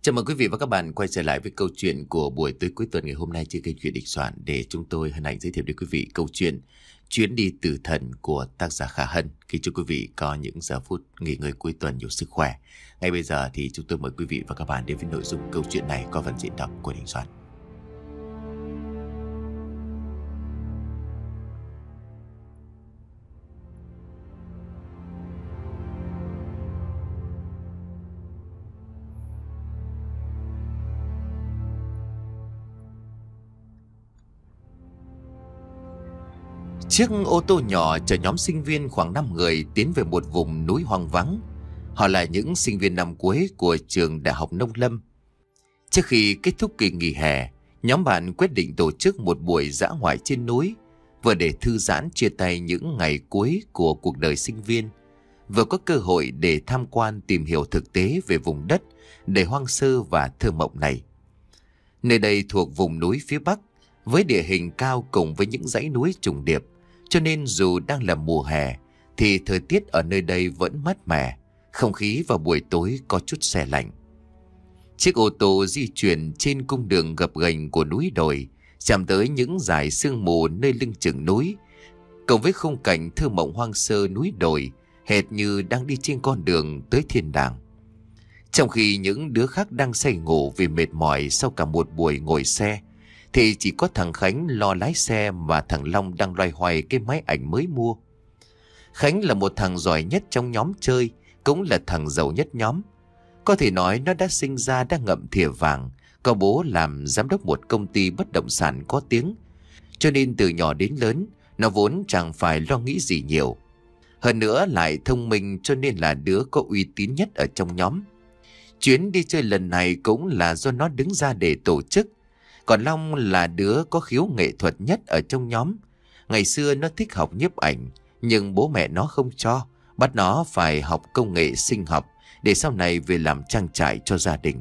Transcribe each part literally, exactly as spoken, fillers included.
Chào mừng quý vị và các bạn quay trở lại với câu chuyện của buổi tối cuối tuần ngày hôm nay trên kênh Chuyện Đình Soạn, để chúng tôi hân hạnh giới thiệu đến quý vị câu chuyện Chuyến đi tử thần của tác giả Khả Hân. Kính chúc quý vị có những giờ phút nghỉ ngơi cuối tuần nhiều sức khỏe. Ngay bây giờ thì chúng tôi mời quý vị và các bạn đến với nội dung câu chuyện này qua phần diễn đọc của Đình Soạn. Chiếc ô tô nhỏ chở nhóm sinh viên khoảng năm người tiến về một vùng núi hoang vắng. Họ là những sinh viên năm cuối của trường Đại học Nông Lâm. Trước khi kết thúc kỳ nghỉ hè, nhóm bạn quyết định tổ chức một buổi dã ngoại trên núi, vừa để thư giãn chia tay những ngày cuối của cuộc đời sinh viên, vừa có cơ hội để tham quan tìm hiểu thực tế về vùng đất đầy hoang sơ và thơ mộng này. Nơi đây thuộc vùng núi phía Bắc, với địa hình cao cùng với những dãy núi trùng điệp, cho nên dù đang là mùa hè thì thời tiết ở nơi đây vẫn mát mẻ, không khí vào buổi tối có chút se lạnh. Chiếc ô tô di chuyển trên cung đường gập ghềnh của núi đồi, chạm tới những dải sương mù nơi lưng chừng núi, cộng với khung cảnh thơ mộng hoang sơ núi đồi, hệt như đang đi trên con đường tới thiên đàng. Trong khi những đứa khác đang say ngủ vì mệt mỏi sau cả một buổi ngồi xe, thì chỉ có thằng Khánh lo lái xe và thằng Long đang loay hoay cái máy ảnh mới mua. Khánh là một thằng giỏi nhất trong nhóm chơi, cũng là thằng giàu nhất nhóm. Có thể nói nó đã sinh ra đã ngậm thìa vàng, có bố làm giám đốc một công ty bất động sản có tiếng. Cho nên từ nhỏ đến lớn, nó vốn chẳng phải lo nghĩ gì nhiều. Hơn nữa lại thông minh, cho nên là đứa có uy tín nhất ở trong nhóm. Chuyến đi chơi lần này cũng là do nó đứng ra để tổ chức. Còn Long là đứa có khiếu nghệ thuật nhất ở trong nhóm. Ngày xưa nó thích học nhiếp ảnh, nhưng bố mẹ nó không cho, bắt nó phải học công nghệ sinh học để sau này về làm trang trại cho gia đình.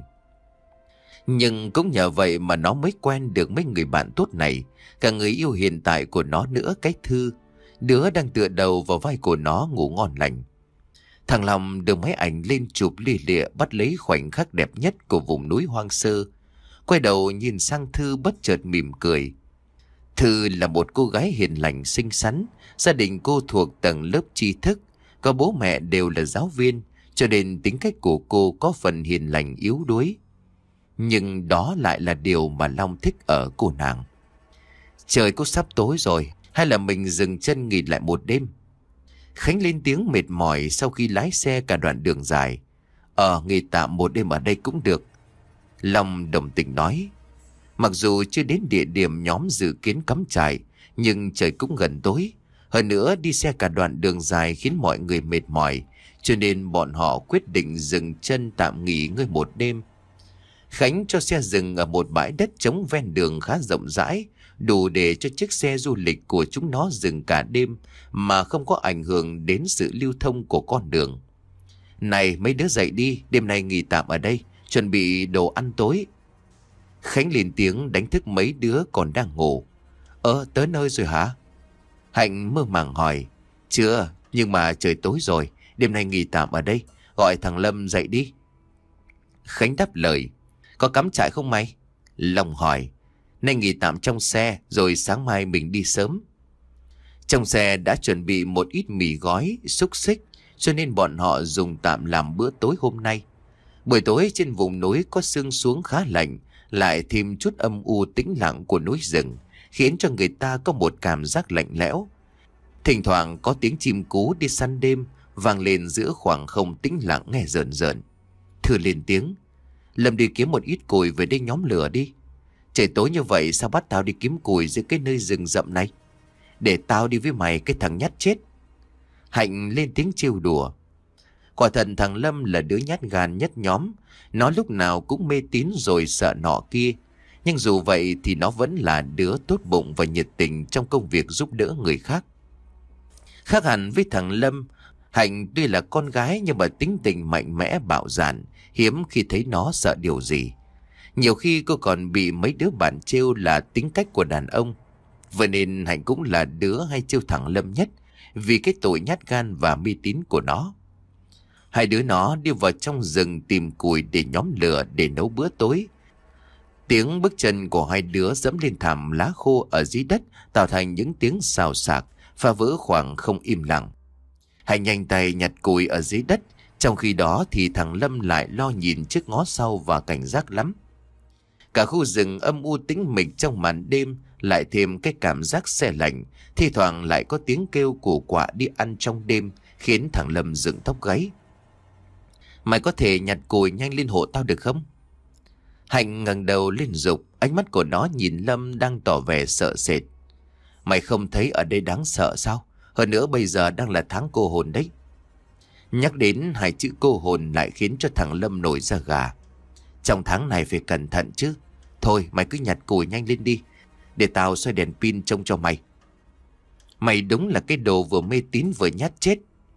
Nhưng cũng nhờ vậy mà nó mới quen được mấy người bạn tốt này, cả người yêu hiện tại của nó nữa, cái Thư, đứa đang tựa đầu vào vai của nó ngủ ngon lành. Thằng Long đưa máy ảnh lên chụp lia lịa, bắt lấy khoảnh khắc đẹp nhất của vùng núi hoang sơ. Quay đầu nhìn sang Thư bất chợt mỉm cười. Thư là một cô gái hiền lành xinh xắn, gia đình cô thuộc tầng lớp tri thức, có bố mẹ đều là giáo viên, cho nên tính cách của cô có phần hiền lành yếu đuối. Nhưng đó lại là điều mà Long thích ở cô nàng. Trời cũng sắp tối rồi, hay là mình dừng chân nghỉ lại một đêm? Khánh lên tiếng mệt mỏi sau khi lái xe cả đoạn đường dài. Ờ, nghỉ tạm một đêm ở đây cũng được. Long đồng tình nói. Mặc dù chưa đến địa điểm nhóm dự kiến cắm trại, nhưng trời cũng gần tối. Hơn nữa đi xe cả đoạn đường dài khiến mọi người mệt mỏi, cho nên bọn họ quyết định dừng chân tạm nghỉ ngơi một đêm. Khánh cho xe dừng ở một bãi đất trống ven đường khá rộng rãi, đủ để cho chiếc xe du lịch của chúng nó dừng cả đêm mà không có ảnh hưởng đến sự lưu thông của con đường. Này mấy đứa dậy đi, đêm nay nghỉ tạm ở đây, chuẩn bị đồ ăn tối. Khánh lên tiếng đánh thức mấy đứa còn đang ngủ. Ờ, tới nơi rồi hả? Hạnh mơ màng hỏi. Chưa, nhưng mà trời tối rồi, đêm nay nghỉ tạm ở đây, gọi thằng Lâm dậy đi. Khánh đáp lời. Có cắm trại không mày? Long hỏi. Nay nghỉ tạm trong xe, rồi sáng mai mình đi sớm. Trong xe đã chuẩn bị một ít mì gói, xúc xích, cho nên bọn họ dùng tạm làm bữa tối hôm nay. Buổi tối trên vùng núi có sương xuống khá lạnh, lại thêm chút âm u tĩnh lặng của núi rừng, khiến cho người ta có một cảm giác lạnh lẽo. Thỉnh thoảng có tiếng chim cú đi săn đêm vang lên giữa khoảng không tĩnh lặng nghe rợn rợn. Thư lên tiếng. Lâm đi kiếm một ít củi về đây nhóm lửa đi. Trời tối như vậy sao bắt tao đi kiếm củi giữa cái nơi rừng rậm này? Để tao đi với mày, cái thằng nhát chết. Hạnh lên tiếng trêu đùa. Quả thật thằng Lâm là đứa nhát gan nhất nhóm. Nó lúc nào cũng mê tín rồi sợ nọ kia. Nhưng dù vậy thì nó vẫn là đứa tốt bụng và nhiệt tình trong công việc giúp đỡ người khác. Khác hẳn với thằng Lâm, Hạnh tuy là con gái nhưng mà tính tình mạnh mẽ bạo dạn, hiếm khi thấy nó sợ điều gì. Nhiều khi cô còn bị mấy đứa bạn trêu là tính cách của đàn ông. Vậy nên Hạnh cũng là đứa hay trêu thằng Lâm nhất, vì cái tội nhát gan và mê tín của nó. Hai đứa nó đi vào trong rừng tìm củi để nhóm lửa để nấu bữa tối. Tiếng bước chân của hai đứa dẫm lên thảm lá khô ở dưới đất tạo thành những tiếng xào xạc, phá vỡ khoảng không im lặng. Hạnh nhanh tay nhặt củi ở dưới đất, trong khi đó thì thằng Lâm lại lo nhìn trước ngó sau và cảnh giác lắm. Cả khu rừng âm u tĩnh mịch trong màn đêm lại thêm cái cảm giác se lạnh, thi thoảng lại có tiếng kêu của quạ đi ăn trong đêm khiến thằng Lâm dựng tóc gáy. Mày có thể nhặt củi nhanh lên hộ tao được không? Hạnh ngẩng đầu lên giục, ánh mắt của nó nhìn Lâm đang tỏ vẻ sợ sệt. Mày không thấy ở đây đáng sợ sao? Hơn nữa bây giờ đang là tháng cô hồn đấy. Nhắc đến hai chữ cô hồn lại khiến cho thằng Lâm nổi da gà. Trong tháng này phải cẩn thận chứ. Thôi mày cứ nhặt củi nhanh lên đi, để tao xoay đèn pin trông cho mày. Mày đúng là cái đồ vừa mê tín vừa nhát chết.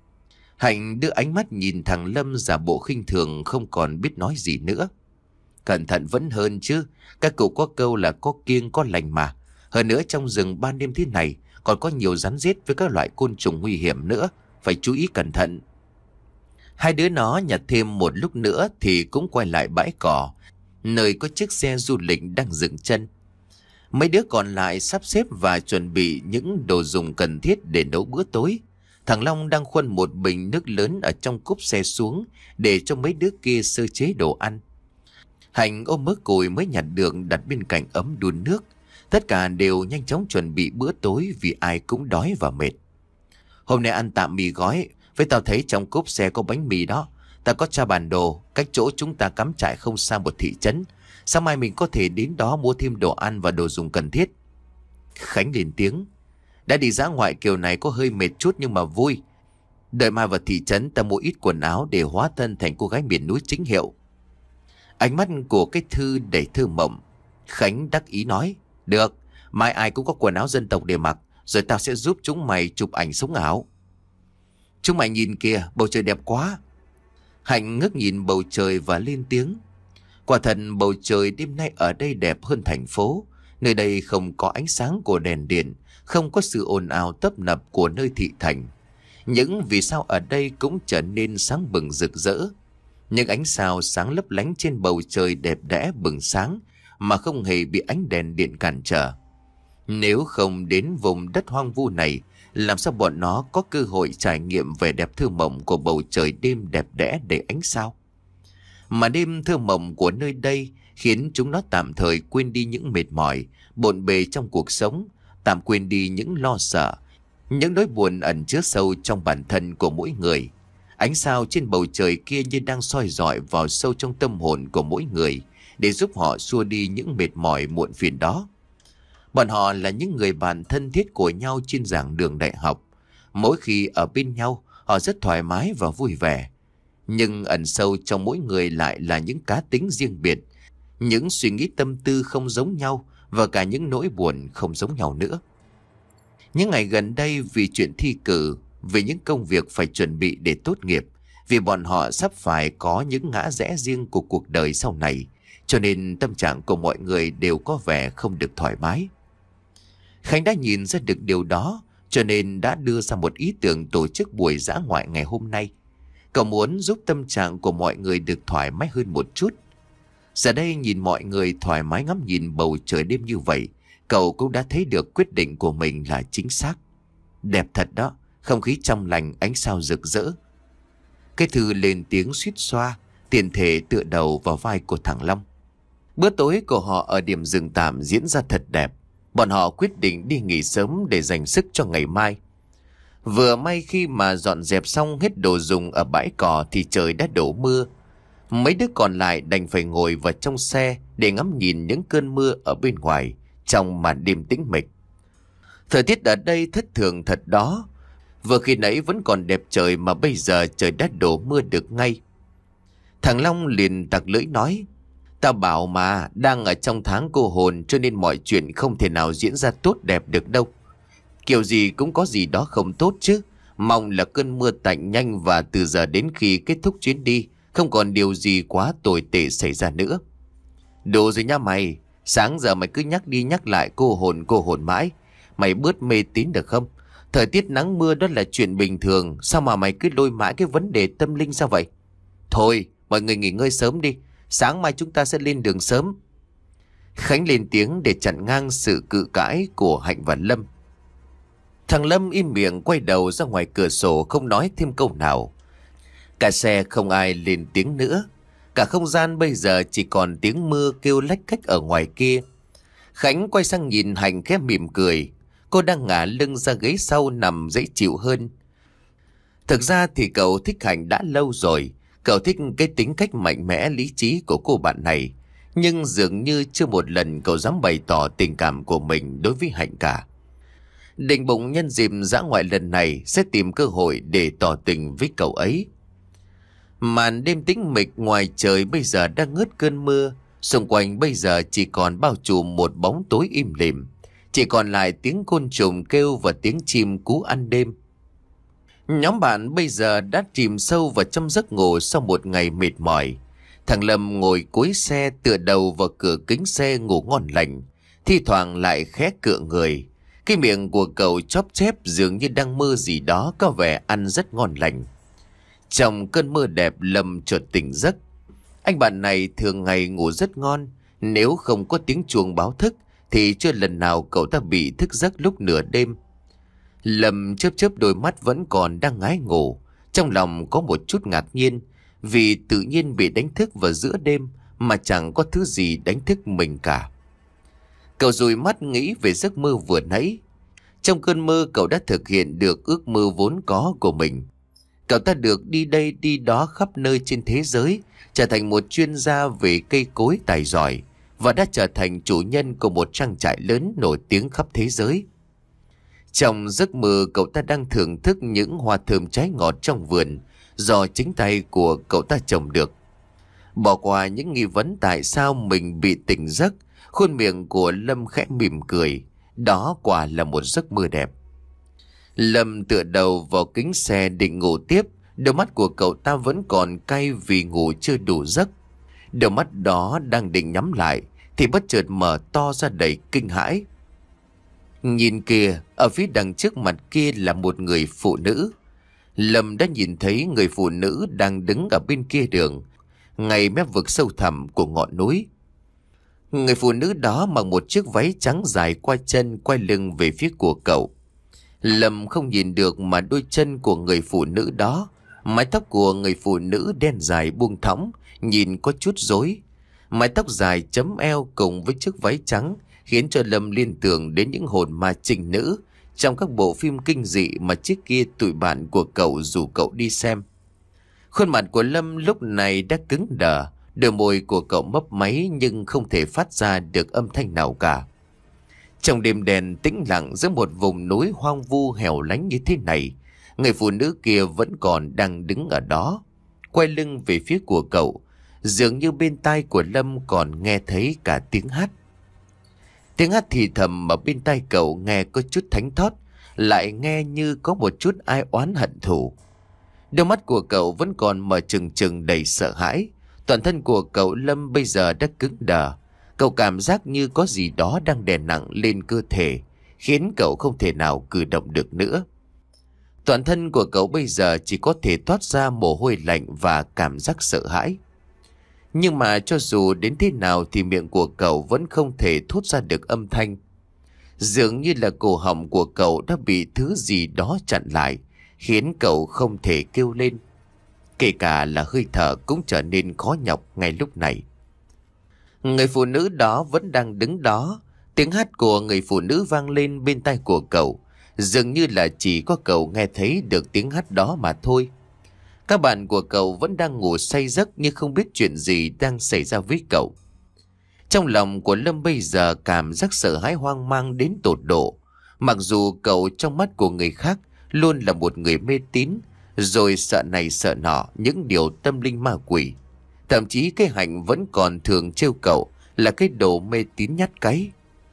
Hạnh đưa ánh mắt nhìn thằng Lâm giả bộ khinh thường, không còn biết nói gì nữa. Cẩn thận vẫn hơn chứ. Các cụ có câu là có kiêng có lành mà. Hơn nữa trong rừng ban đêm thế này còn có nhiều rắn rết với các loại côn trùng nguy hiểm nữa. Phải chú ý cẩn thận. Hai đứa nó nhặt thêm một lúc nữa thì cũng quay lại bãi cỏ, nơi có chiếc xe du lịch đang dừng chân. Mấy đứa còn lại sắp xếp và chuẩn bị những đồ dùng cần thiết để nấu bữa tối. Thằng Long đang khuân một bình nước lớn ở trong cốp xe xuống để cho mấy đứa kia sơ chế đồ ăn. Hạnh ôm mớ củi mới nhặt được đặt bên cạnh ấm đun nước. Tất cả đều nhanh chóng chuẩn bị bữa tối vì ai cũng đói và mệt. Hôm nay ăn tạm mì gói, với tao thấy trong cốp xe có bánh mì đó. Tao có tra bản đồ, cách chỗ chúng ta cắm trại không xa một thị trấn. Sáng mai mình có thể đến đó mua thêm đồ ăn và đồ dùng cần thiết. Khánh lên tiếng. Đã đi dã ngoại kiểu này có hơi mệt chút nhưng mà vui. Đợi mai vào thị trấn ta mua ít quần áo để hóa thân thành cô gái miền núi chính hiệu. Ánh mắt của cái Thư đầy thơ mộng. Khánh đắc ý nói. Được, mai ai cũng có quần áo dân tộc để mặc, rồi tao sẽ giúp chúng mày chụp ảnh sống ảo. Chúng mày nhìn kìa, bầu trời đẹp quá. Hạnh ngước nhìn bầu trời và lên tiếng. Quả thật bầu trời đêm nay ở đây đẹp hơn thành phố. Nơi đây không có ánh sáng của đèn điện, không có sự ồn ào tấp nập của nơi thị thành. Những vì sao ở đây cũng trở nên sáng bừng rực rỡ. Những ánh sao sáng lấp lánh trên bầu trời đẹp đẽ bừng sáng mà không hề bị ánh đèn điện cản trở. Nếu không đến vùng đất hoang vu này, làm sao bọn nó có cơ hội trải nghiệm vẻ đẹp thơ mộng của bầu trời đêm đẹp đẽ đầy ánh sao? Mà đêm thơ mộng của nơi đây khiến chúng nó tạm thời quên đi những mệt mỏi, bộn bề trong cuộc sống, tạm quên đi những lo sợ, những nỗi buồn ẩn chứa sâu trong bản thân của mỗi người. Ánh sao trên bầu trời kia như đang soi rọi vào sâu trong tâm hồn của mỗi người để giúp họ xua đi những mệt mỏi muộn phiền đó. Bọn họ là những người bạn thân thiết của nhau trên giảng đường đại học. Mỗi khi ở bên nhau, họ rất thoải mái và vui vẻ. Nhưng ẩn sâu trong mỗi người lại là những cá tính riêng biệt, những suy nghĩ tâm tư không giống nhau và cả những nỗi buồn không giống nhau nữa. Những ngày gần đây vì chuyện thi cử, vì những công việc phải chuẩn bị để tốt nghiệp, vì bọn họ sắp phải có những ngã rẽ riêng của cuộc đời sau này, cho nên tâm trạng của mọi người đều có vẻ không được thoải mái. Khánh đã nhìn ra được điều đó, cho nên đã đưa ra một ý tưởng tổ chức buổi dã ngoại ngày hôm nay. Cậu muốn giúp tâm trạng của mọi người được thoải mái hơn một chút. Giờ đây nhìn mọi người thoải mái ngắm nhìn bầu trời đêm như vậy, cậu cũng đã thấy được quyết định của mình là chính xác. Đẹp thật đó, không khí trong lành, ánh sao rực rỡ. Cái Thư lên tiếng suýt xoa, tiền thể tựa đầu vào vai của thằng Long. Bữa tối của họ ở điểm dừng tạm diễn ra thật đẹp. Bọn họ quyết định đi nghỉ sớm để dành sức cho ngày mai. Vừa may khi mà dọn dẹp xong hết đồ dùng ở bãi cỏ thì trời đã đổ mưa. Mấy đứa còn lại đành phải ngồi vào trong xe để ngắm nhìn những cơn mưa ở bên ngoài trong màn đêm tĩnh mịch. Thời tiết ở đây thất thường thật đó. Vừa khi nãy vẫn còn đẹp trời mà bây giờ trời đã đổ mưa được ngay. Thằng Long liền tặc lưỡi nói. Tao bảo mà, đang ở trong tháng cô hồn cho nên mọi chuyện không thể nào diễn ra tốt đẹp được đâu. Kiểu gì cũng có gì đó không tốt chứ. Mong là cơn mưa tạnh nhanh và từ giờ đến khi kết thúc chuyến đi, không còn điều gì quá tồi tệ xảy ra nữa. Đủ rồi nha mày, sáng giờ mày cứ nhắc đi nhắc lại cô hồn cô hồn mãi. Mày bớt mê tín được không? Thời tiết nắng mưa đó là chuyện bình thường. Sao mà mày cứ lôi mãi cái vấn đề tâm linh sao vậy? Thôi mọi người nghỉ ngơi sớm đi, sáng mai chúng ta sẽ lên đường sớm. Khánh lên tiếng để chặn ngang sự cự cãi của Hạnh và Lâm. Thằng Lâm im miệng quay đầu ra ngoài cửa sổ, không nói thêm câu nào. Cả xe không ai lên tiếng nữa. Cả không gian bây giờ chỉ còn tiếng mưa kêu lách cách ở ngoài kia. Khánh quay sang nhìn Hạnh khẽ mỉm cười. Cô đang ngả lưng ra ghế sau nằm dễ chịu hơn. Thực ra thì cậu thích Hạnh đã lâu rồi. Cậu thích cái tính cách mạnh mẽ lý trí của cô bạn này. Nhưng dường như chưa một lần cậu dám bày tỏ tình cảm của mình đối với Hạnh cả. Định bụng nhân dịp dã ngoại lần này sẽ tìm cơ hội để tỏ tình với cậu ấy. Màn đêm tĩnh mịch ngoài trời bây giờ đang ngớt cơn mưa. Xung quanh bây giờ chỉ còn bao trùm một bóng tối im lìm. Chỉ còn lại tiếng côn trùng kêu và tiếng chim cú ăn đêm. Nhóm bạn bây giờ đã chìm sâu vào trong giấc ngủ sau một ngày mệt mỏi. Thằng Lâm ngồi cuối xe tựa đầu vào cửa kính xe ngủ ngon lành. Thi thoảng lại khẽ cựa người. Cái miệng của cậu chóp chép dường như đang mơ gì đó có vẻ ăn rất ngon lành. Trong cơn mơ đẹp Lâm chợt tỉnh giấc. Anh bạn này thường ngày ngủ rất ngon. Nếu không có tiếng chuông báo thức thì chưa lần nào cậu ta bị thức giấc lúc nửa đêm. Lâm chớp chớp đôi mắt vẫn còn đang ngái ngủ. Trong lòng có một chút ngạc nhiên vì tự nhiên bị đánh thức vào giữa đêm mà chẳng có thứ gì đánh thức mình cả. Cậu dụi mắt nghĩ về giấc mơ vừa nãy. Trong cơn mơ cậu đã thực hiện được ước mơ vốn có của mình. Cậu ta được đi đây đi đó khắp nơi trên thế giới, trở thành một chuyên gia về cây cối tài giỏi và đã trở thành chủ nhân của một trang trại lớn nổi tiếng khắp thế giới. Trong giấc mơ cậu ta đang thưởng thức những hoa thơm trái ngọt trong vườn do chính tay của cậu ta trồng được. Bỏ qua những nghi vấn tại sao mình bị tỉnh giấc, khuôn miệng của Lâm khẽ mỉm cười. Đó quả là một giấc mơ đẹp. Lâm tựa đầu vào kính xe định ngủ tiếp. Đôi mắt của cậu ta vẫn còn cay vì ngủ chưa đủ giấc. Đôi mắt đó đang định nhắm lại thì bất chợt mở to ra đầy kinh hãi. Nhìn kìa, ở phía đằng trước mặt kia là một người phụ nữ. Lâm đã nhìn thấy người phụ nữ đang đứng ở bên kia đường, ngay mép vực sâu thẳm của ngọn núi. Người phụ nữ đó mặc một chiếc váy trắng dài qua chân, quay lưng về phía của cậu. Lâm không nhìn được mà đôi chân của người phụ nữ đó. Mái tóc của người phụ nữ đen dài buông thõng, nhìn có chút rối. Mái tóc dài chấm eo cùng với chiếc váy trắng khiến cho Lâm liên tưởng đến những hồn ma trinh nữ trong các bộ phim kinh dị mà trước kia tụi bạn của cậu rủ cậu đi xem. Khuôn mặt của Lâm lúc này đã cứng đờ, đôi môi của cậu mấp máy nhưng không thể phát ra được âm thanh nào cả. Trong đêm đen tĩnh lặng giữa một vùng núi hoang vu hẻo lánh như thế này, người phụ nữ kia vẫn còn đang đứng ở đó, quay lưng về phía của cậu. Dường như bên tai của Lâm còn nghe thấy cả tiếng hát. Tiếng hát thì thầm mà bên tai cậu nghe có chút thánh thót, lại nghe như có một chút ai oán hận thù. Đôi mắt của cậu vẫn còn mở trừng trừng đầy sợ hãi. Toàn thân của cậu Lâm bây giờ đã cứng đờ. Cậu cảm giác như có gì đó đang đè nặng lên cơ thể, khiến cậu không thể nào cử động được nữa. Toàn thân của cậu bây giờ chỉ có thể thoát ra mồ hôi lạnh và cảm giác sợ hãi. Nhưng mà cho dù đến thế nào thì miệng của cậu vẫn không thể thốt ra được âm thanh. Dường như là cổ họng của cậu đã bị thứ gì đó chặn lại, khiến cậu không thể kêu lên. Kể cả là hơi thở cũng trở nên khó nhọc ngay lúc này. Người phụ nữ đó vẫn đang đứng đó. Tiếng hát của người phụ nữ vang lên bên tai của cậu. Dường như là chỉ có cậu nghe thấy được tiếng hát đó mà thôi. Các bạn của cậu vẫn đang ngủ say giấc nhưng không biết chuyện gì đang xảy ra với cậu. Trong lòng của Lâm bây giờ cảm giác sợ hãi hoang mang đến tột độ. Mặc dù cậu trong mắt của người khác luôn là một người mê tín, rồi sợ này sợ nọ những điều tâm linh ma quỷ. Thậm chí cái Hạnh vẫn còn thường trêu cậu là cái đồ mê tín nhát cái.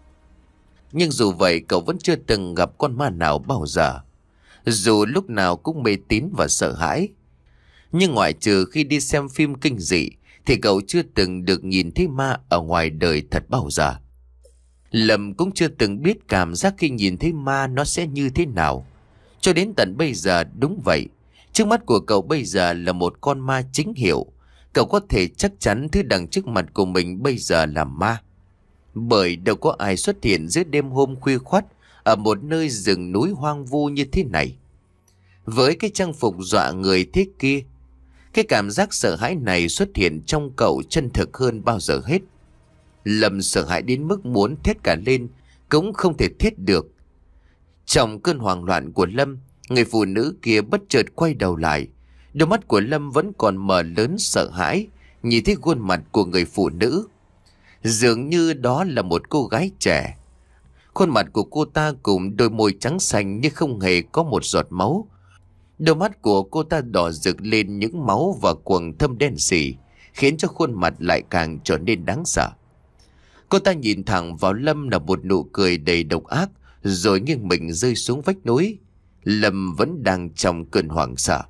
Nhưng dù vậy cậu vẫn chưa từng gặp con ma nào bao giờ. Dù lúc nào cũng mê tín và sợ hãi. Nhưng ngoại trừ khi đi xem phim kinh dị thì cậu chưa từng được nhìn thấy ma ở ngoài đời thật bao giờ. Lâm cũng chưa từng biết cảm giác khi nhìn thấy ma nó sẽ như thế nào. Cho đến tận bây giờ đúng vậy. Trước mắt của cậu bây giờ là một con ma chính hiệu. Cậu có thể chắc chắn thứ đằng trước mặt của mình bây giờ là ma. Bởi đâu có ai xuất hiện giữa đêm hôm khuya khoắt ở một nơi rừng núi hoang vu như thế này. Với cái trang phục dọa người thế kia, cái cảm giác sợ hãi này xuất hiện trong cậu chân thực hơn bao giờ hết. Lâm sợ hãi đến mức muốn thét cả lên cũng không thể thét được. Trong cơn hoảng loạn của Lâm, người phụ nữ kia bất chợt quay đầu lại. Đôi mắt của Lâm vẫn còn mở lớn sợ hãi, nhìn thấy khuôn mặt của người phụ nữ. Dường như đó là một cô gái trẻ. Khuôn mặt của cô ta cùng đôi môi trắng xanh nhưng không hề có một giọt máu. Đôi mắt của cô ta đỏ rực lên những máu và quầng thâm đen sì, khiến cho khuôn mặt lại càng trở nên đáng sợ. Cô ta nhìn thẳng vào Lâm là một nụ cười đầy độc ác, rồi nghiêng mình rơi xuống vách núi. Lâm vẫn đang trong cơn hoảng sợ.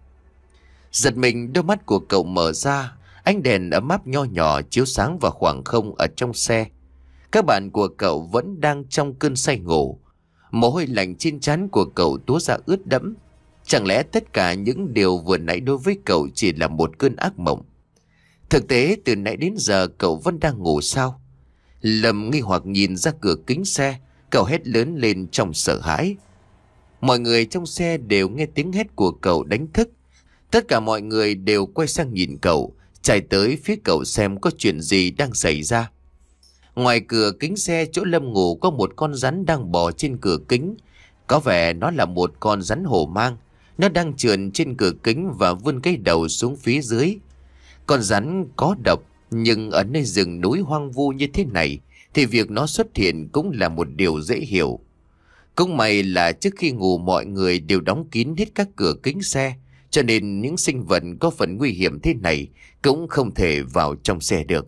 Giật mình, đôi mắt của cậu mở ra, ánh đèn ấm áp nho nhỏ chiếu sáng vào khoảng không ở trong xe. Các bạn của cậu vẫn đang trong cơn say ngủ. Mồ hôi lạnh trên trán của cậu túa ra ướt đẫm. Chẳng lẽ tất cả những điều vừa nãy đối với cậu chỉ là một cơn ác mộng? Thực tế từ nãy đến giờ cậu vẫn đang ngủ sao? Lâm nghi hoặc nhìn ra cửa kính xe, cậu hét lớn lên trong sợ hãi. Mọi người trong xe đều nghe tiếng hét của cậu đánh thức. Tất cả mọi người đều quay sang nhìn cậu, chạy tới phía cậu xem có chuyện gì đang xảy ra. Ngoài cửa kính xe chỗ Lâm ngủ có một con rắn đang bò trên cửa kính. Có vẻ nó là một con rắn hổ mang. Nó đang trườn trên cửa kính và vươn cái đầu xuống phía dưới. Con rắn có độc, nhưng ở nơi rừng núi hoang vu như thế này thì việc nó xuất hiện cũng là một điều dễ hiểu. Cũng may là trước khi ngủ mọi người đều đóng kín hết các cửa kính xe, cho nên những sinh vật có phần nguy hiểm thế này cũng không thể vào trong xe được.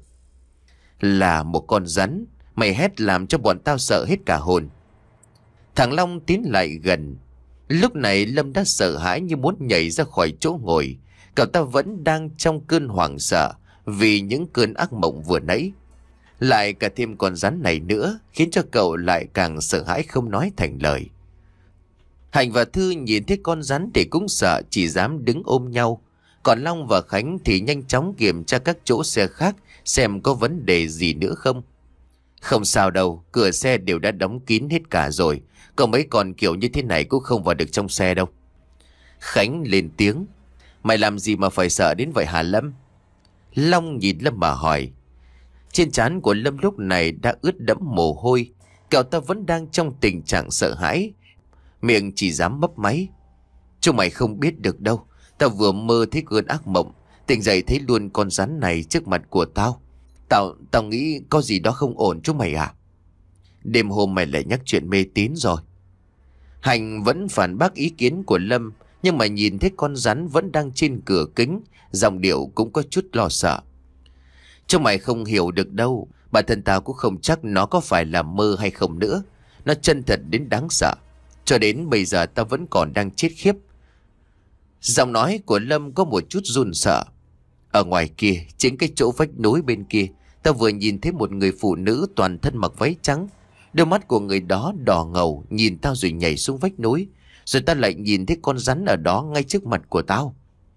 Là một con rắn, mày hét làm cho bọn tao sợ hết cả hồn. Thằng Long tiến lại gần. Lúc này Lâm đã sợ hãi như muốn nhảy ra khỏi chỗ ngồi. Cậu ta vẫn đang trong cơn hoảng sợ vì những cơn ác mộng vừa nãy. Lại cả thêm con rắn này nữa khiến cho cậu lại càng sợ hãi không nói thành lời. Hạnh và Thư nhìn thấy con rắn thì cũng sợ, chỉ dám đứng ôm nhau. Còn Long và Khánh thì nhanh chóng kiểm tra các chỗ xe khác xem có vấn đề gì nữa không. Không sao đâu, cửa xe đều đã đóng kín hết cả rồi. Còn mấy con kiểu như thế này cũng không vào được trong xe đâu. Khánh lên tiếng. Mày làm gì mà phải sợ đến vậy hả Lâm? Long nhìn Lâm mà hỏi. Trên trán của Lâm lúc này đã ướt đẫm mồ hôi. Cậu ta vẫn đang trong tình trạng sợ hãi, miệng chỉ dám mấp máy. Chúng mày không biết được đâu. Tao vừa mơ thấy cơn ác mộng, tỉnh dậy thấy luôn con rắn này trước mặt của tao. Tao, tao nghĩ có gì đó không ổn chúng mày à? Đêm hôm mày lại nhắc chuyện mê tín rồi. Hạnh vẫn phản bác ý kiến của Lâm, nhưng mà nhìn thấy con rắn vẫn đang trên cửa kính, giọng điệu cũng có chút lo sợ. Chúng mày không hiểu được đâu. Bản thân tao cũng không chắc nó có phải là mơ hay không nữa. Nó chân thật đến đáng sợ. Cho đến bây giờ tao vẫn còn đang chết khiếp. Giọng nói của Lâm có một chút run sợ. Ở ngoài kia, chính cái chỗ vách núi bên kia, tao vừa nhìn thấy một người phụ nữ toàn thân mặc váy trắng. Đôi mắt của người đó đỏ ngầu, nhìn tao rồi nhảy xuống vách núi. Rồi tao lại nhìn thấy con rắn ở đó ngay trước mặt của tao.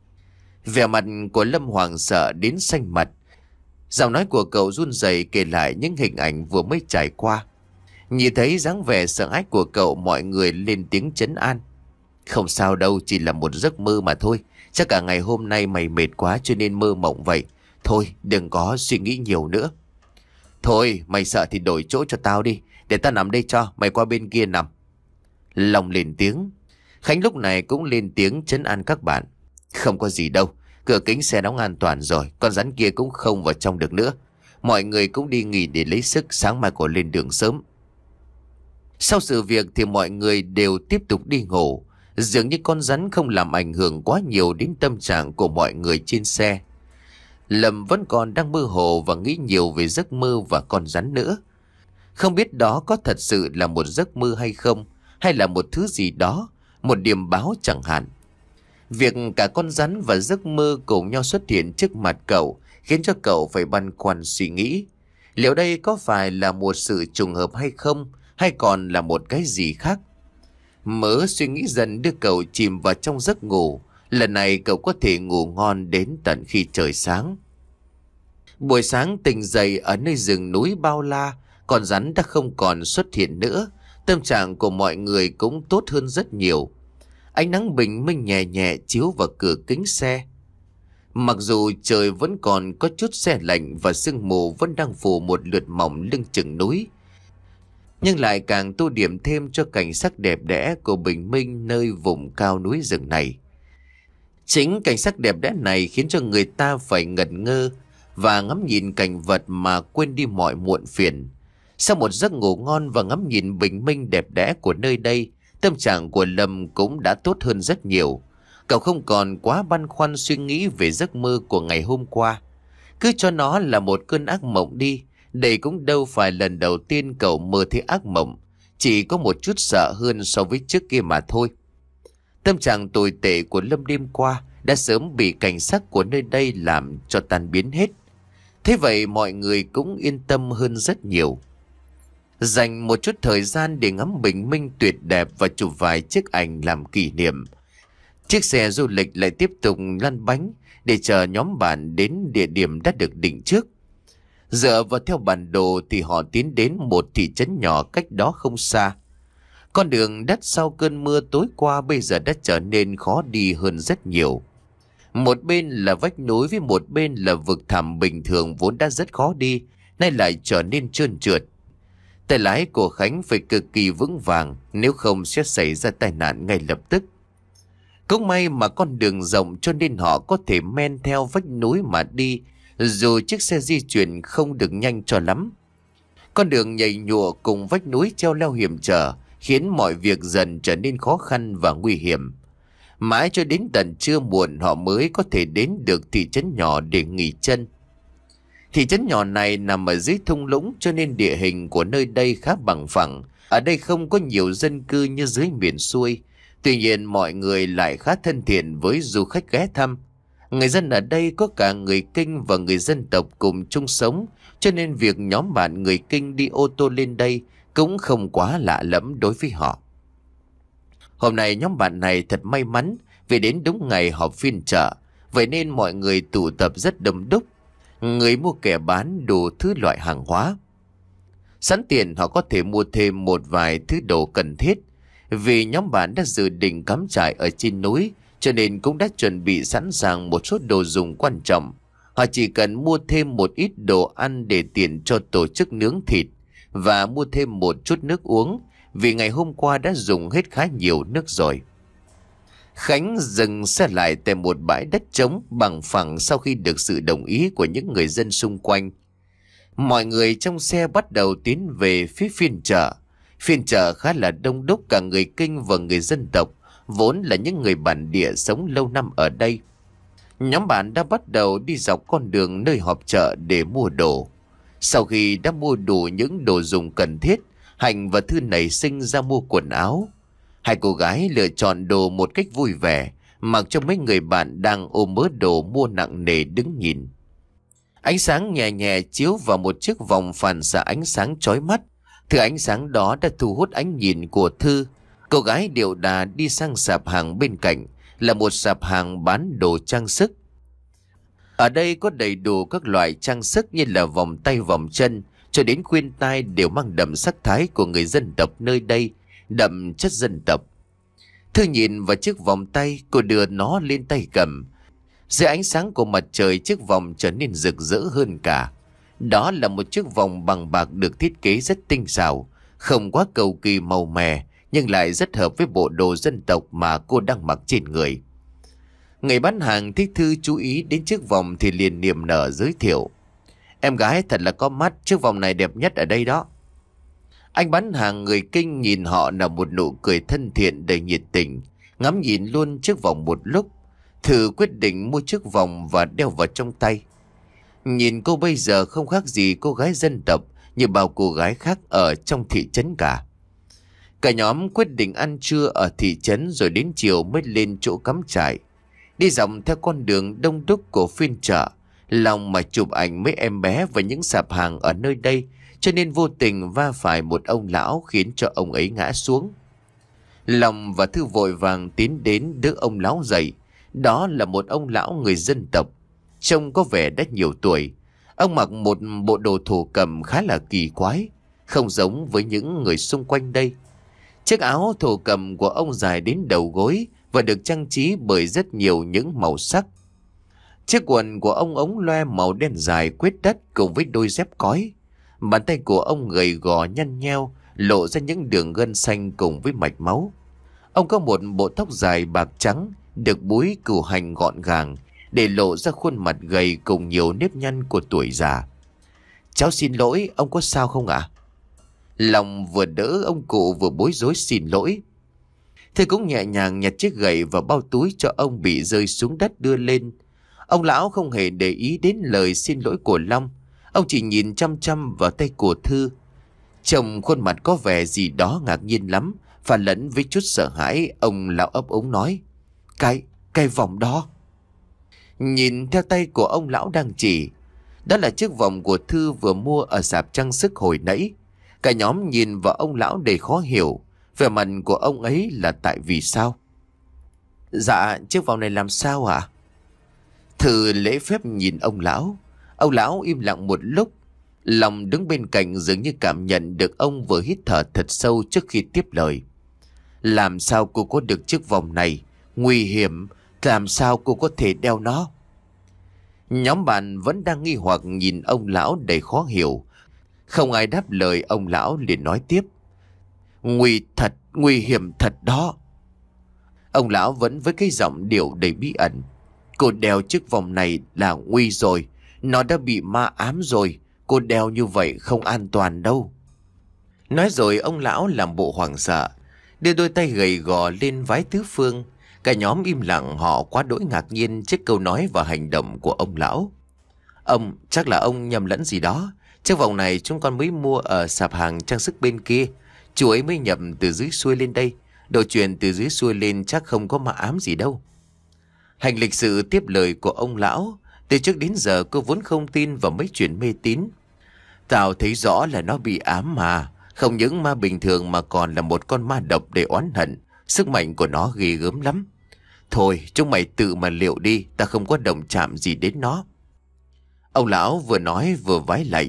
Vẻ mặt của Lâm hoảng sợ đến xanh mặt. Giọng nói của cậu run rẩy kể lại những hình ảnh vừa mới trải qua. Nhìn thấy dáng vẻ sợ hãi của cậu, mọi người lên tiếng trấn an. Không sao đâu, chỉ là một giấc mơ mà thôi. Chắc cả ngày hôm nay mày mệt quá cho nên mơ mộng vậy. Thôi đừng có suy nghĩ nhiều nữa. Thôi mày sợ thì đổi chỗ cho tao đi, để tao nằm đây cho, mày qua bên kia nằm. Long lên tiếng. Khánh lúc này cũng lên tiếng trấn an các bạn. Không có gì đâu, cửa kính xe đóng an toàn rồi, con rắn kia cũng không vào trong được nữa. Mọi người cũng đi nghỉ để lấy sức, sáng mai còn lên đường sớm. Sau sự việc thì mọi người đều tiếp tục đi ngủ. Dường như con rắn không làm ảnh hưởng quá nhiều đến tâm trạng của mọi người trên xe. Lâm vẫn còn đang mơ hồ và nghĩ nhiều về giấc mơ và con rắn nữa. Không biết đó có thật sự là một giấc mơ hay không, hay là một thứ gì đó, một điềm báo chẳng hạn. Việc cả con rắn và giấc mơ cùng nhau xuất hiện trước mặt cậu khiến cho cậu phải băn khoăn suy nghĩ. Liệu đây có phải là một sự trùng hợp hay không, hay còn là một cái gì khác? Mớ suy nghĩ dần đưa cậu chìm vào trong giấc ngủ. Lần này cậu có thể ngủ ngon đến tận khi trời sáng. Buổi sáng tỉnh dậy ở nơi rừng núi bao la, con rắn đã không còn xuất hiện nữa. Tâm trạng của mọi người cũng tốt hơn rất nhiều. Ánh nắng bình minh nhẹ nhẹ chiếu vào cửa kính xe. Mặc dù trời vẫn còn có chút se lạnh và sương mù vẫn đang phủ một lượt mỏng lưng chừng núi, nhưng lại càng tô điểm thêm cho cảnh sắc đẹp đẽ của bình minh nơi vùng cao núi rừng này. Chính cảnh sắc đẹp đẽ này khiến cho người ta phải ngẩn ngơ và ngắm nhìn cảnh vật mà quên đi mọi muộn phiền. Sau một giấc ngủ ngon và ngắm nhìn bình minh đẹp đẽ của nơi đây, tâm trạng của Lâm cũng đã tốt hơn rất nhiều. Cậu không còn quá băn khoăn suy nghĩ về giấc mơ của ngày hôm qua. Cứ cho nó là một cơn ác mộng đi. Đây cũng đâu phải lần đầu tiên cậu mơ thấy ác mộng, chỉ có một chút sợ hơn so với trước kia mà thôi. Tâm trạng tồi tệ của Lâm đêm qua đã sớm bị cảnh sắc của nơi đây làm cho tan biến hết. Thế vậy mọi người cũng yên tâm hơn rất nhiều. Dành một chút thời gian để ngắm bình minh tuyệt đẹp và chụp vài chiếc ảnh làm kỷ niệm, chiếc xe du lịch lại tiếp tục lăn bánh để chờ nhóm bạn đến địa điểm đã được định trước. Dựa vào theo bản đồ thì họ tiến đến một thị trấn nhỏ cách đó không xa. Con đường đất sau cơn mưa tối qua bây giờ đã trở nên khó đi hơn rất nhiều. Một bên là vách núi với một bên là vực thẳm bình thường vốn đã rất khó đi, nay lại trở nên trơn trượt. Tay lái của Khánh phải cực kỳ vững vàng, nếu không sẽ xảy ra tai nạn ngay lập tức. Cũng may mà con đường rộng cho nên họ có thể men theo vách núi mà đi, dù chiếc xe di chuyển không được nhanh cho lắm. Con đường nhầy nhụa cùng vách núi treo leo hiểm trở khiến mọi việc dần trở nên khó khăn và nguy hiểm. Mãi cho đến tận trưa muộn họ mới có thể đến được thị trấn nhỏ để nghỉ chân. Thị trấn nhỏ này nằm ở dưới thung lũng cho nên địa hình của nơi đây khá bằng phẳng. Ở đây không có nhiều dân cư như dưới miền xuôi. Tuy nhiên mọi người lại khá thân thiện với du khách ghé thăm. Người dân ở đây có cả người Kinh và người dân tộc cùng chung sống, cho nên việc nhóm bạn người Kinh đi ô tô lên đây cũng không quá lạ lẫm đối với họ. Hôm nay nhóm bạn này thật may mắn vì đến đúng ngày họp phiên chợ, vậy nên mọi người tụ tập rất đông đúc. Người mua kẻ bán đủ thứ loại hàng hóa. Sẵn tiền họ có thể mua thêm một vài thứ đồ cần thiết. Vì nhóm bạn đã dự định cắm trại ở trên núi, cho nên cũng đã chuẩn bị sẵn sàng một số đồ dùng quan trọng. Họ chỉ cần mua thêm một ít đồ ăn để tiện cho tổ chức nướng thịt và mua thêm một chút nước uống, vì ngày hôm qua đã dùng hết khá nhiều nước rồi. Khánh dừng xe lại tại một bãi đất trống bằng phẳng sau khi được sự đồng ý của những người dân xung quanh. Mọi người trong xe bắt đầu tiến về phía phiên chợ. Phiên chợ khá là đông đúc cả người Kinh và người dân tộc, vốn là những người bản địa sống lâu năm ở đây. Nhóm bạn đã bắt đầu đi dọc con đường nơi họp chợ để mua đồ. Sau khi đã mua đủ những đồ dùng cần thiết, Hạnh và Thư nảy sinh ra mua quần áo. Hai cô gái lựa chọn đồ một cách vui vẻ, mặc cho mấy người bạn đang ôm mớ đồ mua nặng nề đứng nhìn. Ánh sáng nhẹ nhẹ chiếu vào một chiếc vòng phản xạ ánh sáng chói mắt. Thứ ánh sáng đó đã thu hút ánh nhìn của Thư. Cô gái điệu đà đi sang sạp hàng bên cạnh, là một sạp hàng bán đồ trang sức. Ở đây có đầy đủ các loại trang sức như là vòng tay, vòng chân, cho đến khuyên tai đều mang đậm sắc thái của người dân tộc nơi đây, đậm chất dân tộc. Thư nhìn vào chiếc vòng tay, cô đưa nó lên tay cầm. Dưới ánh sáng của mặt trời, chiếc vòng trở nên rực rỡ hơn cả. Đó là một chiếc vòng bằng bạc được thiết kế rất tinh xảo, không quá cầu kỳ màu mè, nhưng lại rất hợp với bộ đồ dân tộc mà cô đang mặc trên người. Người bán hàng thấy Thư chú ý đến chiếc vòng thì liền niềm nở giới thiệu: "Em gái thật là có mắt, chiếc vòng này đẹp nhất ở đây đó." Anh bán hàng người Kinh nhìn họ là một nụ cười thân thiện đầy nhiệt tình, ngắm nhìn luôn chiếc vòng một lúc. Thư quyết định mua chiếc vòng và đeo vào trong tay. Nhìn cô bây giờ không khác gì cô gái dân tộc như bao cô gái khác ở trong thị trấn cả. Cả nhóm quyết định ăn trưa ở thị trấn rồi đến chiều mới lên chỗ cắm trại. Đi dọc theo con đường đông đúc của phiên chợ, lòng mà chụp ảnh mấy em bé và những sạp hàng ở nơi đây, cho nên vô tình va phải một ông lão khiến cho ông ấy ngã xuống. Long và Thư vội vàng tiến đến đỡ ông lão dậy. Đó là một ông lão người dân tộc, trông có vẻ đã nhiều tuổi. Ông mặc một bộ đồ thổ cẩm khá là kỳ quái, không giống với những người xung quanh đây. Chiếc áo thổ cẩm của ông dài đến đầu gối và được trang trí bởi rất nhiều những màu sắc. Chiếc quần của ông ống loe màu đen dài quét đất cùng với đôi dép cói. Bàn tay của ông gầy gò nhăn nheo, lộ ra những đường gân xanh cùng với mạch máu. Ông có một bộ tóc dài bạc trắng, được búi cửu hành gọn gàng, để lộ ra khuôn mặt gầy cùng nhiều nếp nhăn của tuổi già. Cháu xin lỗi, ông có sao không ạ? À? Long vừa đỡ ông cụ vừa bối rối xin lỗi. Thế cũng nhẹ nhàng nhặt chiếc gậy và bao túi cho ông bị rơi xuống đất đưa lên. Ông lão không hề để ý đến lời xin lỗi của Long. Ông chỉ nhìn chăm chăm vào tay của Thư. Trông khuôn mặt có vẻ gì đó ngạc nhiên lắm, và lẫn với chút sợ hãi. Ông lão ấp úng nói: Cái, cái vòng đó. Nhìn theo tay của ông lão đang chỉ, đó là chiếc vòng của Thư vừa mua ở sạp trang sức hồi nãy. Cả nhóm nhìn vào ông lão đầy khó hiểu. Vẻ mặt của ông ấy là tại vì sao? Dạ, chiếc vòng này làm sao ạ? À? Thư lễ phép nhìn ông lão. Ông lão im lặng một lúc. Lòng đứng bên cạnh dường như cảm nhận được ông vừa hít thở thật sâu trước khi tiếp lời. Làm sao cô có được chiếc vòng này? Nguy hiểm, làm sao cô có thể đeo nó? Nhóm bạn vẫn đang nghi hoặc nhìn ông lão đầy khó hiểu. Không ai đáp lời, ông lão liền nói tiếp: Nguy thật, nguy hiểm thật đó. Ông lão vẫn với cái giọng điệu đầy bí ẩn: Cô đeo chiếc vòng này là nguy rồi. Nó đã bị ma ám rồi. Cô đeo như vậy không an toàn đâu. Nói rồi ông lão làm bộ hoảng sợ, đưa đôi tay gầy gò lên vái tứ phương. Cả nhóm im lặng, họ quá đỗi ngạc nhiên trước câu nói và hành động của ông lão. Ông, chắc là ông nhầm lẫn gì đó. Chiếc vòng này chúng con mới mua ở sạp hàng trang sức bên kia. Chú ấy mới nhập từ dưới xuôi lên đây. Đồ truyền từ dưới xuôi lên chắc không có ma ám gì đâu. Hành lịch sự tiếp lời của ông lão. Từ trước đến giờ cô vốn không tin vào mấy chuyện mê tín. Tao thấy rõ là nó bị ám mà. Không những ma bình thường mà còn là một con ma độc để oán hận. Sức mạnh của nó ghê gớm lắm. Thôi chúng mày tự mà liệu đi. Ta không có đồng chạm gì đến nó. Ông lão vừa nói vừa vái lạy.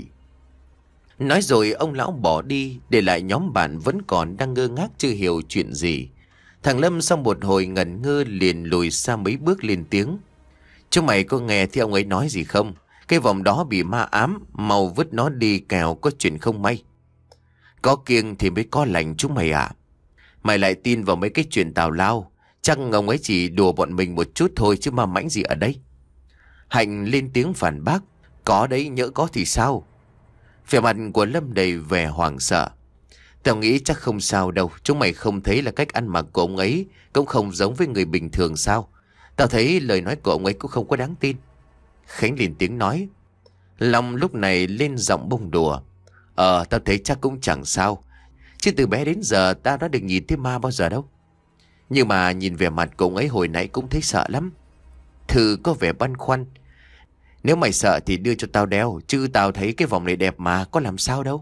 Nói rồi ông lão bỏ đi, để lại nhóm bạn vẫn còn đang ngơ ngác chưa hiểu chuyện gì. Thằng Lâm sau một hồi ngẩn ngơ liền lùi xa mấy bước lên tiếng: Chúng mày có nghe thấy ông ấy nói gì không? Cái vòng đó bị ma ám, mau vứt nó đi kẻo có chuyện không may. Có kiêng thì mới có lành chúng mày à. Mày lại tin vào mấy cái chuyện tào lao. Chắc ông ấy chỉ đùa bọn mình một chút thôi chứ ma mãnh gì ở đây. Hạnh lên tiếng phản bác: Có đấy, nhỡ có thì sao? Vẻ mặt của Lâm đầy vẻ hoảng sợ. Tao nghĩ chắc không sao đâu. Chúng mày không thấy là cách ăn mặc của ông ấy cũng không giống với người bình thường sao? Tao thấy lời nói của ông ấy cũng không có đáng tin. Khánh liền tiếng nói. Long lúc này lên giọng bông đùa: Ờ, tao thấy chắc cũng chẳng sao. Chứ từ bé đến giờ tao đã được nhìn thấy ma bao giờ đâu. Nhưng mà nhìn vẻ mặt của ông ấy hồi nãy cũng thấy sợ lắm. Thư có vẻ băn khoăn: Nếu mày sợ thì đưa cho tao đeo. Chứ tao thấy cái vòng này đẹp mà, có làm sao đâu.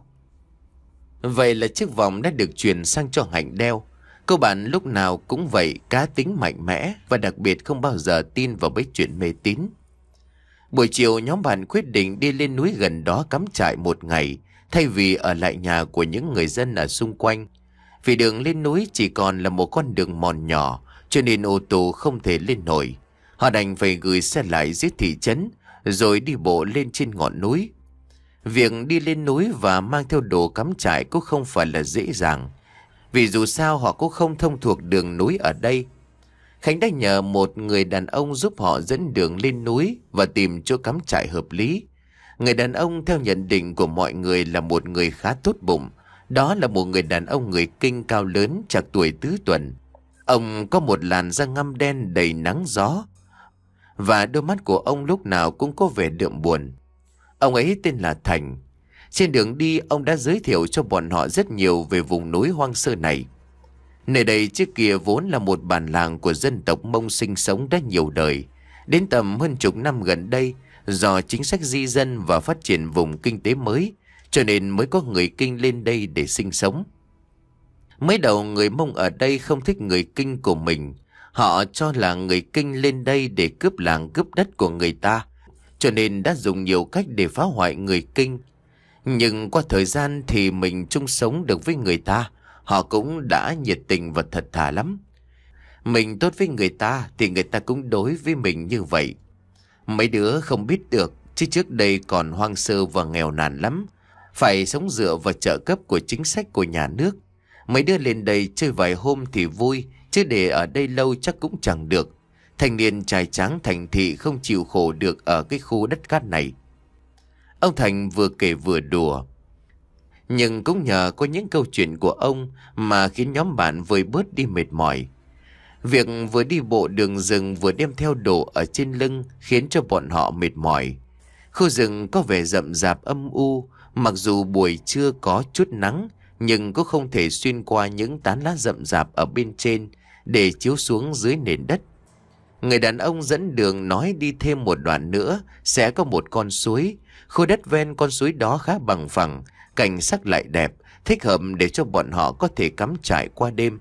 Vậy là chiếc vòng đã được chuyển sang cho Hạnh đeo. Cô bạn lúc nào cũng vậy, cá tính mạnh mẽ và đặc biệt không bao giờ tin vào mấy chuyện mê tín. Buổi chiều nhóm bạn quyết định đi lên núi gần đó cắm trại một ngày, thay vì ở lại nhà của những người dân ở xung quanh. Vì đường lên núi chỉ còn là một con đường mòn nhỏ, cho nên ô tô không thể lên nổi. Họ đành phải gửi xe lại dưới thị trấn, rồi đi bộ lên trên ngọn núi. Việc đi lên núi và mang theo đồ cắm trại cũng không phải là dễ dàng, vì dù sao họ cũng không thông thuộc đường núi ở đây. Khánh đã nhờ một người đàn ông giúp họ dẫn đường lên núi và tìm chỗ cắm trại hợp lý. Người đàn ông theo nhận định của mọi người là một người khá tốt bụng. Đó là một người đàn ông người Kinh cao lớn, trạc tuổi tứ tuần. Ông có một làn da ngăm đen đầy nắng gió, và đôi mắt của ông lúc nào cũng có vẻ đượm buồn. Ông ấy tên là Thành. Trên đường đi, ông đã giới thiệu cho bọn họ rất nhiều về vùng núi hoang sơ này. Nơi đây trước kia vốn là một bản làng của dân tộc Mông sinh sống đã nhiều đời. Đến tầm hơn chục năm gần đây, do chính sách di dân và phát triển vùng kinh tế mới, cho nên mới có người Kinh lên đây để sinh sống. Mới đầu người Mông ở đây không thích người Kinh của mình. Họ cho là người Kinh lên đây để cướp làng cướp đất của người ta, cho nên đã dùng nhiều cách để phá hoại người Kinh. Nhưng qua thời gian thì mình chung sống được với người ta, họ cũng đã nhiệt tình và thật thà lắm. Mình tốt với người ta thì người ta cũng đối với mình như vậy. Mấy đứa không biết được, chứ trước đây còn hoang sơ và nghèo nàn lắm, phải sống dựa vào trợ cấp của chính sách của nhà nước. Mấy đứa lên đây chơi vài hôm thì vui, chứ để ở đây lâu chắc cũng chẳng được. Thanh niên trai tráng thành thị không chịu khổ được ở cái khu đất cát này. Ông Thành vừa kể vừa đùa. Nhưng cũng nhờ có những câu chuyện của ông mà khiến nhóm bạn vơi bớt đi mệt mỏi. Việc vừa đi bộ đường rừng vừa đem theo đồ ở trên lưng khiến cho bọn họ mệt mỏi. Khu rừng có vẻ rậm rạp âm u, mặc dù buổi trưa có chút nắng, nhưng cũng không thể xuyên qua những tán lá rậm rạp ở bên trên để chiếu xuống dưới nền đất. Người đàn ông dẫn đường nói đi thêm một đoạn nữa sẽ có một con suối. Khu đất ven con suối đó khá bằng phẳng, cảnh sắc lại đẹp, thích hợp để cho bọn họ có thể cắm trại qua đêm.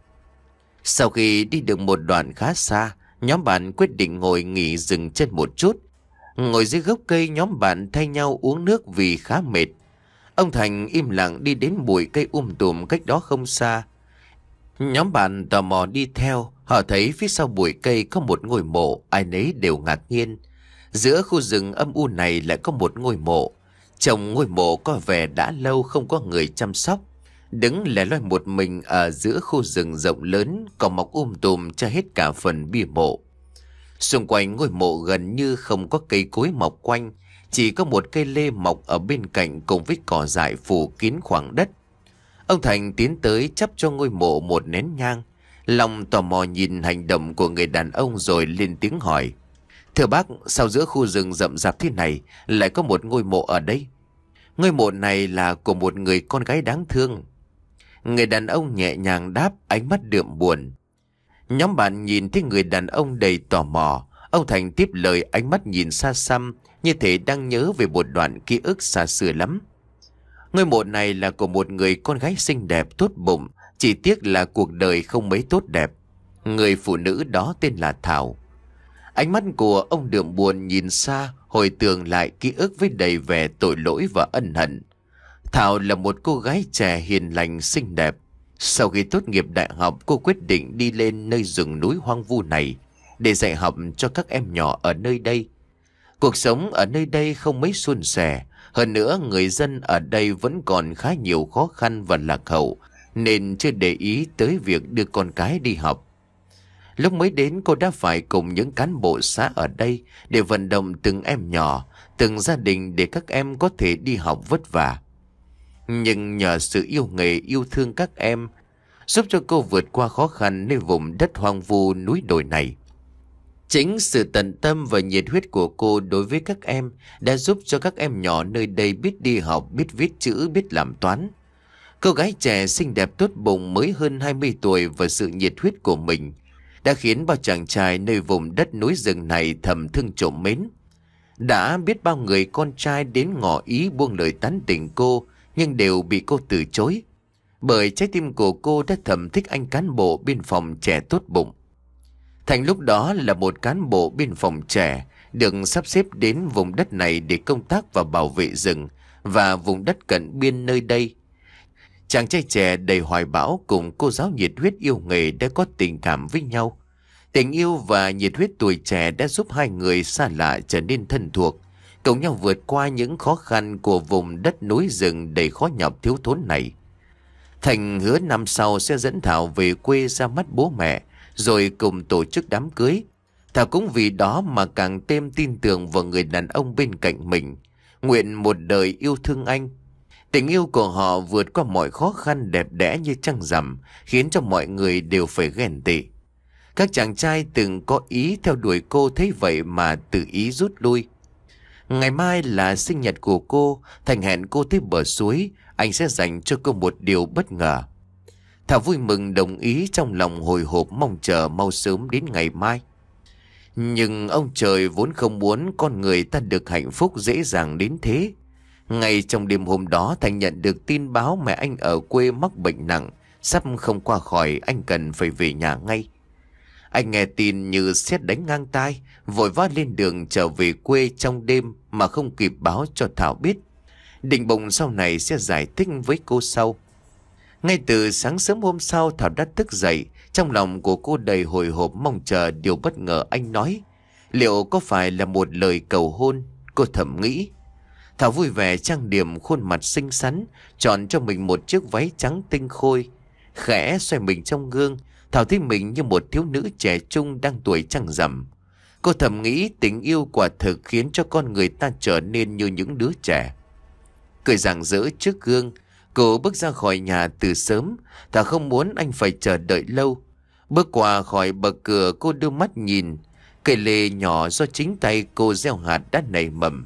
Sau khi đi được một đoạn khá xa, nhóm bạn quyết định ngồi nghỉ dừng chân một chút. Ngồi dưới gốc cây, nhóm bạn thay nhau uống nước vì khá mệt. Ông Thành im lặng đi đến bụi cây um tùm cách đó không xa. Nhóm bạn tò mò đi theo, họ thấy phía sau bụi cây có một ngôi mộ, ai nấy đều ngạc nhiên. Giữa khu rừng âm u này lại có một ngôi mộ. Trông ngôi mộ có vẻ đã lâu không có người chăm sóc. Đứng lẻ loi một mình ở giữa khu rừng rộng lớn, còn mọc um tùm cho hết cả phần bia mộ. Xung quanh ngôi mộ gần như không có cây cối mọc quanh, chỉ có một cây lê mọc ở bên cạnh cùng với cỏ dại phủ kín khoảng đất. Ông Thành tiến tới chắp cho ngôi mộ một nén nhang, lòng tò mò nhìn hành động của người đàn ông rồi lên tiếng hỏi: "Thưa bác, sao giữa khu rừng rậm rạp thế này lại có một ngôi mộ ở đây?" "Ngôi mộ này là của một người con gái đáng thương." Người đàn ông nhẹ nhàng đáp, ánh mắt đượm buồn. Nhóm bạn nhìn thấy người đàn ông đầy tò mò. Ông Thành tiếp lời, ánh mắt nhìn xa xăm, như thể đang nhớ về một đoạn ký ức xa xưa lắm. "Ngôi mộ này là của một người con gái xinh đẹp, tốt bụng, chỉ tiếc là cuộc đời không mấy tốt đẹp. Người phụ nữ đó tên là Thảo." Ánh mắt của ông đượm buồn nhìn xa, hồi tưởng lại ký ức với đầy vẻ tội lỗi và ân hận. Thảo là một cô gái trẻ hiền lành xinh đẹp. Sau khi tốt nghiệp đại học, cô quyết định đi lên nơi rừng núi hoang vu này để dạy học cho các em nhỏ ở nơi đây. Cuộc sống ở nơi đây không mấy suôn sẻ, hơn nữa người dân ở đây vẫn còn khá nhiều khó khăn và lạc hậu, nên chưa để ý tới việc đưa con cái đi học. Lúc mới đến, cô đã phải cùng những cán bộ xã ở đây để vận động từng em nhỏ, từng gia đình để các em có thể đi học vất vả. Nhưng nhờ sự yêu nghề, yêu thương các em, giúp cho cô vượt qua khó khăn nơi vùng đất hoang vu núi đồi này. Chính sự tận tâm và nhiệt huyết của cô đối với các em đã giúp cho các em nhỏ nơi đây biết đi học, biết viết chữ, biết làm toán. Cô gái trẻ xinh đẹp tốt bụng mới hơn hai mươi tuổi và sự nhiệt huyết của mình đã khiến bao chàng trai nơi vùng đất núi rừng này thầm thương trộm mến. Đã biết bao người con trai đến ngỏ ý buông lời tán tỉnh cô, nhưng đều bị cô từ chối. Bởi trái tim của cô đã thầm thích anh cán bộ biên phòng trẻ tốt bụng. Thành lúc đó là một cán bộ biên phòng trẻ được sắp xếp đến vùng đất này để công tác và bảo vệ rừng và vùng đất cận biên nơi đây. Chàng trai trẻ đầy hoài bão cùng cô giáo nhiệt huyết yêu nghề đã có tình cảm với nhau. Tình yêu và nhiệt huyết tuổi trẻ đã giúp hai người xa lạ trở nên thân thuộc, cùng nhau vượt qua những khó khăn của vùng đất núi rừng đầy khó nhọc thiếu thốn này. Thành hứa năm sau sẽ dẫn Thảo về quê ra mắt bố mẹ, rồi cùng tổ chức đám cưới. Thảo cũng vì đó mà càng thêm tin tưởng vào người đàn ông bên cạnh mình, nguyện một đời yêu thương anh. Tình yêu của họ vượt qua mọi khó khăn đẹp đẽ như trăng rằm, khiến cho mọi người đều phải ghen tị. Các chàng trai từng có ý theo đuổi cô thấy vậy mà tự ý rút lui. Ngày mai là sinh nhật của cô, Thành hẹn cô tới bờ suối, anh sẽ dành cho cô một điều bất ngờ. Thảo vui mừng đồng ý, trong lòng hồi hộp mong chờ mau sớm đến ngày mai. Nhưng ông trời vốn không muốn con người ta được hạnh phúc dễ dàng đến thế. Ngay trong đêm hôm đó, Thành nhận được tin báo mẹ anh ở quê mắc bệnh nặng, Sắp không qua khỏi, anh cần phải về nhà ngay. Anh nghe tin như sét đánh ngang tai, vội vã lên đường trở về quê trong đêm mà không kịp báo cho Thảo biết. Định bụng sau này sẽ giải thích với cô sau. Ngay từ sáng sớm hôm sau, Thảo đã thức dậy. Trong lòng của cô đầy hồi hộp mong chờ điều bất ngờ anh nói. Liệu có phải là một lời cầu hôn? Cô thầm nghĩ. Thảo vui vẻ trang điểm khuôn mặt xinh xắn, chọn cho mình một chiếc váy trắng tinh khôi. Khẽ xoay mình trong gương, Thảo thấy mình như một thiếu nữ trẻ trung đang tuổi trăng rằm. Cô thầm nghĩ tình yêu quả thực khiến cho con người ta trở nên như những đứa trẻ. Cười rạng rỡ trước gương, cô bước ra khỏi nhà từ sớm. Thảo không muốn anh phải chờ đợi lâu. Bước qua khỏi bậc cửa, cô đưa mắt nhìn cây lê nhỏ do chính tay cô gieo hạt đã nảy mầm.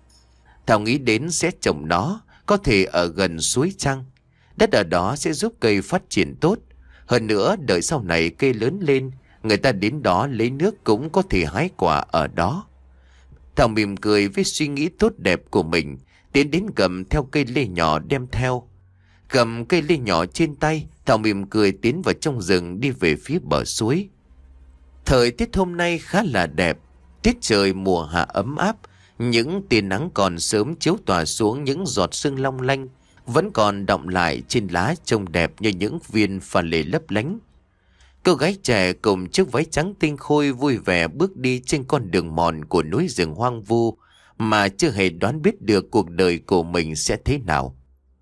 Thảo nghĩ đến sẽ trồng nó, có thể ở gần suối trăng. Đất ở đó sẽ giúp cây phát triển tốt. Hơn nữa đợi sau này cây lớn lên, người ta đến đó lấy nước cũng có thể hái quả ở đó. Thảo mỉm cười với suy nghĩ tốt đẹp của mình, tiến đến cầm theo cây lê nhỏ đem theo. Cầm cây lê nhỏ trên tay, Thảo mỉm cười tiến vào trong rừng đi về phía bờ suối. Thời tiết hôm nay khá là đẹp, tiết trời mùa hạ ấm áp. Những tia nắng còn sớm chiếu tỏa xuống những giọt sương long lanh, vẫn còn đọng lại trên lá trông đẹp như những viên pha lê lấp lánh. Cô gái trẻ cùng chiếc váy trắng tinh khôi vui vẻ bước đi trên con đường mòn của núi rừng hoang vu mà chưa hề đoán biết được cuộc đời của mình sẽ thế nào.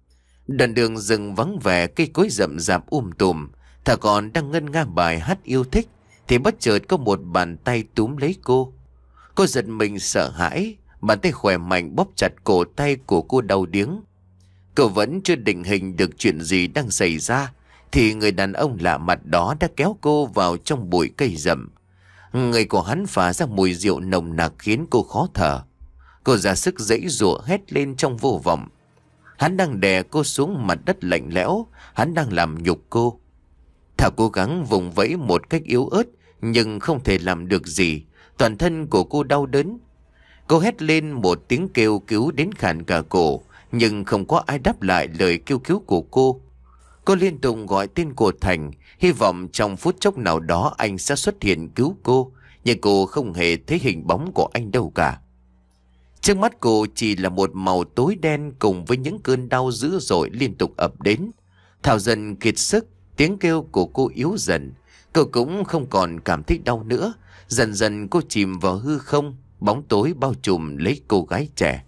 Đoạn đường rừng vắng vẻ, cây cối rậm rạp um tùm. Thà còn đang ngân nga bài hát yêu thích thì bất chợt có một bàn tay túm lấy cô. Cô giật mình sợ hãi, bàn tay khỏe mạnh bóp chặt cổ tay của cô đau điếng. Cô vẫn chưa định hình được chuyện gì đang xảy ra thì người đàn ông lạ mặt đó đã kéo cô vào trong bụi cây rậm. Người của hắn phả ra mùi rượu nồng nặc khiến cô khó thở. Cô ra sức giãy giụa hét lên trong vô vọng. Hắn đang đè cô xuống mặt đất lạnh lẽo, hắn đang làm nhục cô. Thảo cố gắng vùng vẫy một cách yếu ớt nhưng không thể làm được gì. Toàn thân của cô đau đớn. Cô hét lên một tiếng kêu cứu đến khàn cả cổ, nhưng không có ai đáp lại lời kêu cứu của cô. Cô liên tục gọi tên của Thành, hy vọng trong phút chốc nào đó anh sẽ xuất hiện cứu cô, nhưng cô không hề thấy hình bóng của anh đâu cả. Trước mắt cô chỉ là một màu tối đen cùng với những cơn đau dữ dội liên tục ập đến. Thảo dần kiệt sức, tiếng kêu của cô yếu dần. Cô cũng không còn cảm thấy đau nữa. Dần dần cô chìm vào hư không, bóng tối bao trùm lấy cô gái trẻ.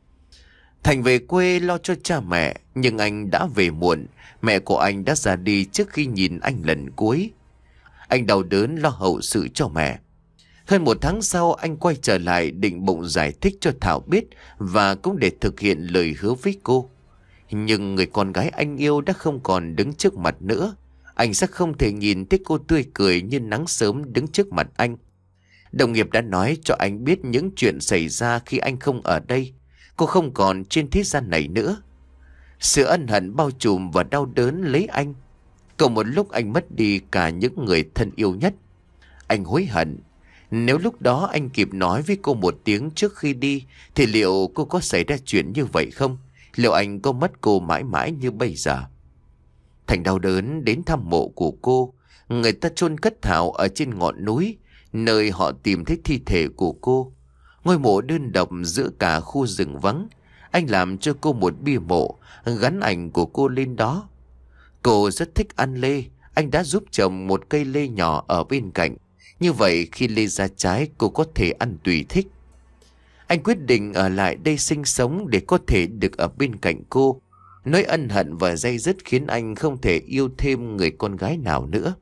Thành về quê lo cho cha mẹ, nhưng anh đã về muộn. Mẹ của anh đã ra đi trước khi nhìn anh lần cuối. Anh đau đớn lo hậu sự cho mẹ. Hơn một tháng sau anh quay trở lại định bụng giải thích cho Thảo biết và cũng để thực hiện lời hứa với cô. Nhưng người con gái anh yêu đã không còn đứng trước mặt nữa. Anh sẽ không thể nhìn thấy cô tươi cười như nắng sớm đứng trước mặt anh. Đồng nghiệp đã nói cho anh biết những chuyện xảy ra khi anh không ở đây. Cô không còn trên thế gian này nữa. Sự ân hận bao trùm và đau đớn lấy anh. Cùng một lúc anh mất đi cả những người thân yêu nhất. Anh hối hận. Nếu lúc đó anh kịp nói với cô một tiếng trước khi đi thì liệu cô có xảy ra chuyện như vậy không? Liệu anh có mất cô mãi mãi như bây giờ? Thành đau đớn đến thăm mộ của cô. Người ta chôn cất Thảo ở trên ngọn núi, nơi họ tìm thấy thi thể của cô. Ngôi mộ đơn độc giữa cả khu rừng vắng. Anh làm cho cô một bia mộ, gắn ảnh của cô lên đó. Cô rất thích ăn lê. Anh đã giúp trồng một cây lê nhỏ ở bên cạnh. Như vậy khi lê ra trái cô có thể ăn tùy thích. Anh quyết định ở lại đây sinh sống để có thể được ở bên cạnh cô. Nỗi ân hận và day dứt khiến anh không thể yêu thêm người con gái nào nữa.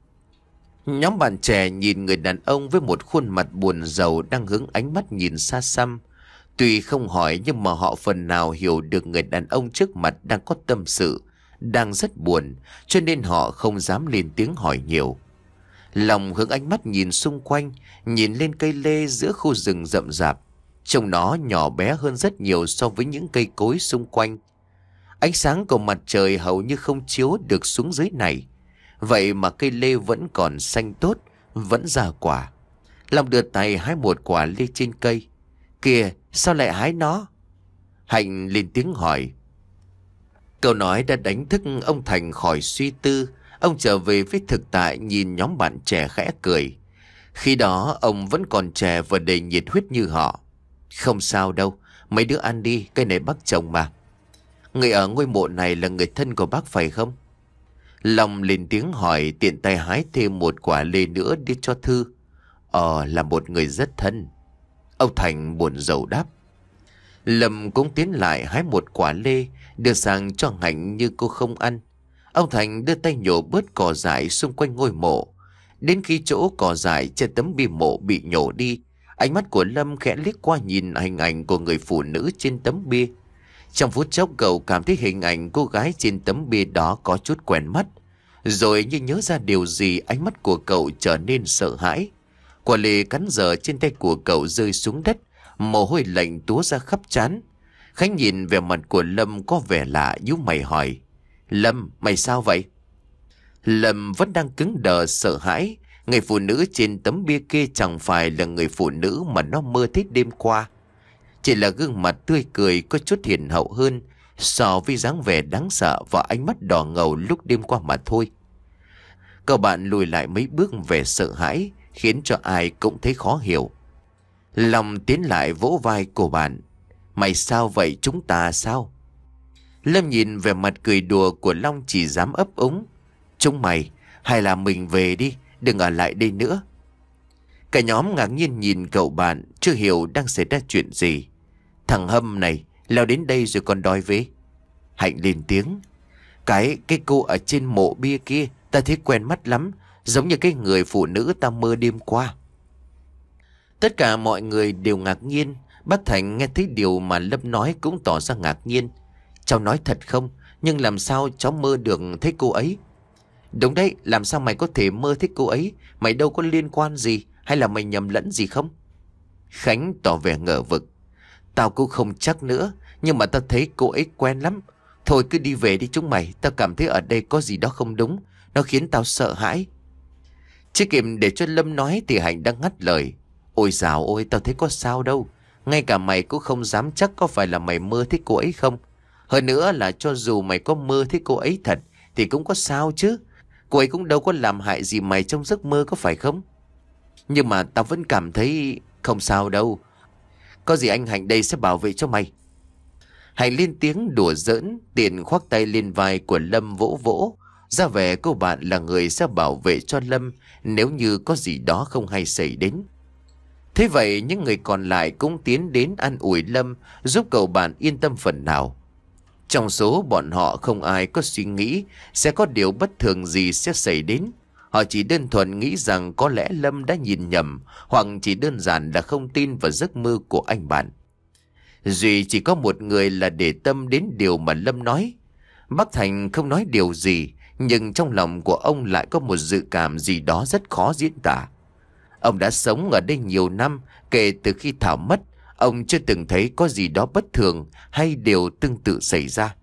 Nhóm bạn trẻ nhìn người đàn ông với một khuôn mặt buồn rầu đang hướng ánh mắt nhìn xa xăm. Tuy không hỏi nhưng mà họ phần nào hiểu được người đàn ông trước mặt đang có tâm sự, đang rất buồn, cho nên họ không dám lên tiếng hỏi nhiều. Lòng hướng ánh mắt nhìn xung quanh, nhìn lên cây lê giữa khu rừng rậm rạp. Trông nó nhỏ bé hơn rất nhiều so với những cây cối xung quanh. Ánh sáng của mặt trời hầu như không chiếu được xuống dưới này. Vậy mà cây lê vẫn còn xanh tốt, vẫn ra quả. Lòng đưa tay hái một quả lê trên cây. Kìa, sao lại hái nó? Hạnh lên tiếng hỏi. Câu nói đã đánh thức ông Thành khỏi suy tư. Ông trở về với thực tại, nhìn nhóm bạn trẻ khẽ cười. Khi đó ông vẫn còn trẻ và đầy nhiệt huyết như họ. Không sao đâu, mấy đứa ăn đi, cái này bác chồng mà. Người ở ngôi mộ này là người thân của bác phải không? Long lên tiếng hỏi, tiện tay hái thêm một quả lê nữa đi cho Thư. Ờ, là một người rất thân. Ông Thành buồn rầu đáp. Lâm cũng tiến lại hái một quả lê, đưa sang cho Hạnh như cô không ăn. Ông Thành đưa tay nhổ bớt cỏ dại xung quanh ngôi mộ. Đến khi chỗ cỏ dại trên tấm bia mộ bị nhổ đi, ánh mắt của Lâm khẽ liếc qua nhìn hình ảnh của người phụ nữ trên tấm bia. Trong phút chốc cậu cảm thấy hình ảnh cô gái trên tấm bia đó có chút quen mắt. Rồi như nhớ ra điều gì, ánh mắt của cậu trở nên sợ hãi. Quả lê cắn dở trên tay của cậu rơi xuống đất, mồ hôi lạnh túa ra khắp trán. Khánh nhìn vẻ mặt của Lâm có vẻ lạ, nhíu mày hỏi. Lâm, mày sao vậy? Lâm vẫn đang cứng đờ sợ hãi. Người phụ nữ trên tấm bia kia chẳng phải là người phụ nữ mà nó mơ thấy đêm qua. Chỉ là gương mặt tươi cười có chút hiền hậu hơn so với dáng vẻ đáng sợ và ánh mắt đỏ ngầu lúc đêm qua mà thôi. Cậu bạn lùi lại mấy bước, vẻ sợ hãi khiến cho ai cũng thấy khó hiểu. Long tiến lại vỗ vai của bạn. Mày sao vậy, chúng ta sao? Lâm nhìn vẻ mặt cười đùa của Long chỉ dám ấp úng. Chúng mày, hay là mình về đi, đừng ở lại đây nữa. Cả nhóm ngạc nhiên nhìn cậu bạn, chưa hiểu đang xảy ra chuyện gì. Thằng Hâm này leo đến đây rồi còn đòi về. Hạnh lên tiếng. Cái, cái cô ở trên mộ bia kia ta thấy quen mắt lắm, giống như cái người phụ nữ ta mơ đêm qua. Tất cả mọi người đều ngạc nhiên. Bác Thành nghe thấy điều mà Lâm nói cũng tỏ ra ngạc nhiên. Cháu nói thật không? Nhưng làm sao cháu mơ được thấy cô ấy? Đúng đấy, làm sao mày có thể mơ thấy cô ấy? Mày đâu có liên quan gì? Hay là mày nhầm lẫn gì không? Khánh tỏ vẻ ngờ vực. Tao cũng không chắc nữa, nhưng mà tao thấy cô ấy quen lắm. Thôi cứ đi về đi chúng mày, tao cảm thấy ở đây có gì đó không đúng. Nó khiến tao sợ hãi. Chưa kịp để cho Lâm nói thì Hạnh đang ngắt lời. Ôi dào ôi, tao thấy có sao đâu. Ngay cả mày cũng không dám chắc có phải là mày mơ thấy cô ấy không. Hơn nữa là cho dù mày có mơ thấy cô ấy thật thì cũng có sao chứ. Cô ấy cũng đâu có làm hại gì mày trong giấc mơ, có phải không? Nhưng mà tao vẫn cảm thấy không sao đâu. Có gì anh Hạnh đây sẽ bảo vệ cho mày. Hạnh lên tiếng đùa giỡn, tiện khoác tay lên vai của Lâm vỗ vỗ. Ra vẻ cô bạn là người sẽ bảo vệ cho Lâm nếu như có gì đó không hay xảy đến. Thế vậy những người còn lại cũng tiến đến an ủi Lâm, giúp cậu bạn yên tâm phần nào. Trong số bọn họ không ai có suy nghĩ sẽ có điều bất thường gì sẽ xảy đến. Họ chỉ đơn thuần nghĩ rằng có lẽ Lâm đã nhìn nhầm, hoặc chỉ đơn giản là không tin vào giấc mơ của anh bạn. Duy chỉ có một người là để tâm đến điều mà Lâm nói. Bác Thành không nói điều gì, nhưng trong lòng của ông lại có một dự cảm gì đó rất khó diễn tả. Ông đã sống ở đây nhiều năm, kể từ khi Thảo mất, ông chưa từng thấy có gì đó bất thường hay điều tương tự xảy ra.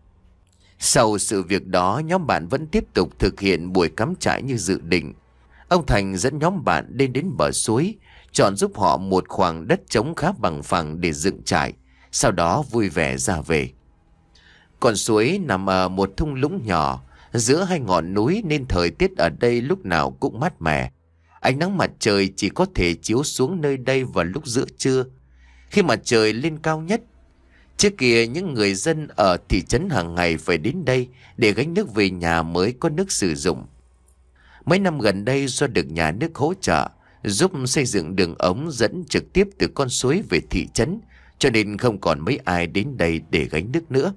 Sau sự việc đó, nhóm bạn vẫn tiếp tục thực hiện buổi cắm trại như dự định. Ông Thành dẫn nhóm bạn lên đến bờ suối, chọn giúp họ một khoảng đất trống khá bằng phẳng để dựng trại, sau đó vui vẻ ra về. Con suối nằm ở một thung lũng nhỏ, giữa hai ngọn núi nên thời tiết ở đây lúc nào cũng mát mẻ. Ánh nắng mặt trời chỉ có thể chiếu xuống nơi đây vào lúc giữa trưa, khi mặt trời lên cao nhất. Trước kia những người dân ở thị trấn hàng ngày phải đến đây để gánh nước về nhà mới có nước sử dụng. Mấy năm gần đây do được nhà nước hỗ trợ giúp xây dựng đường ống dẫn trực tiếp từ con suối về thị trấn, cho nên không còn mấy ai đến đây để gánh nước nữa.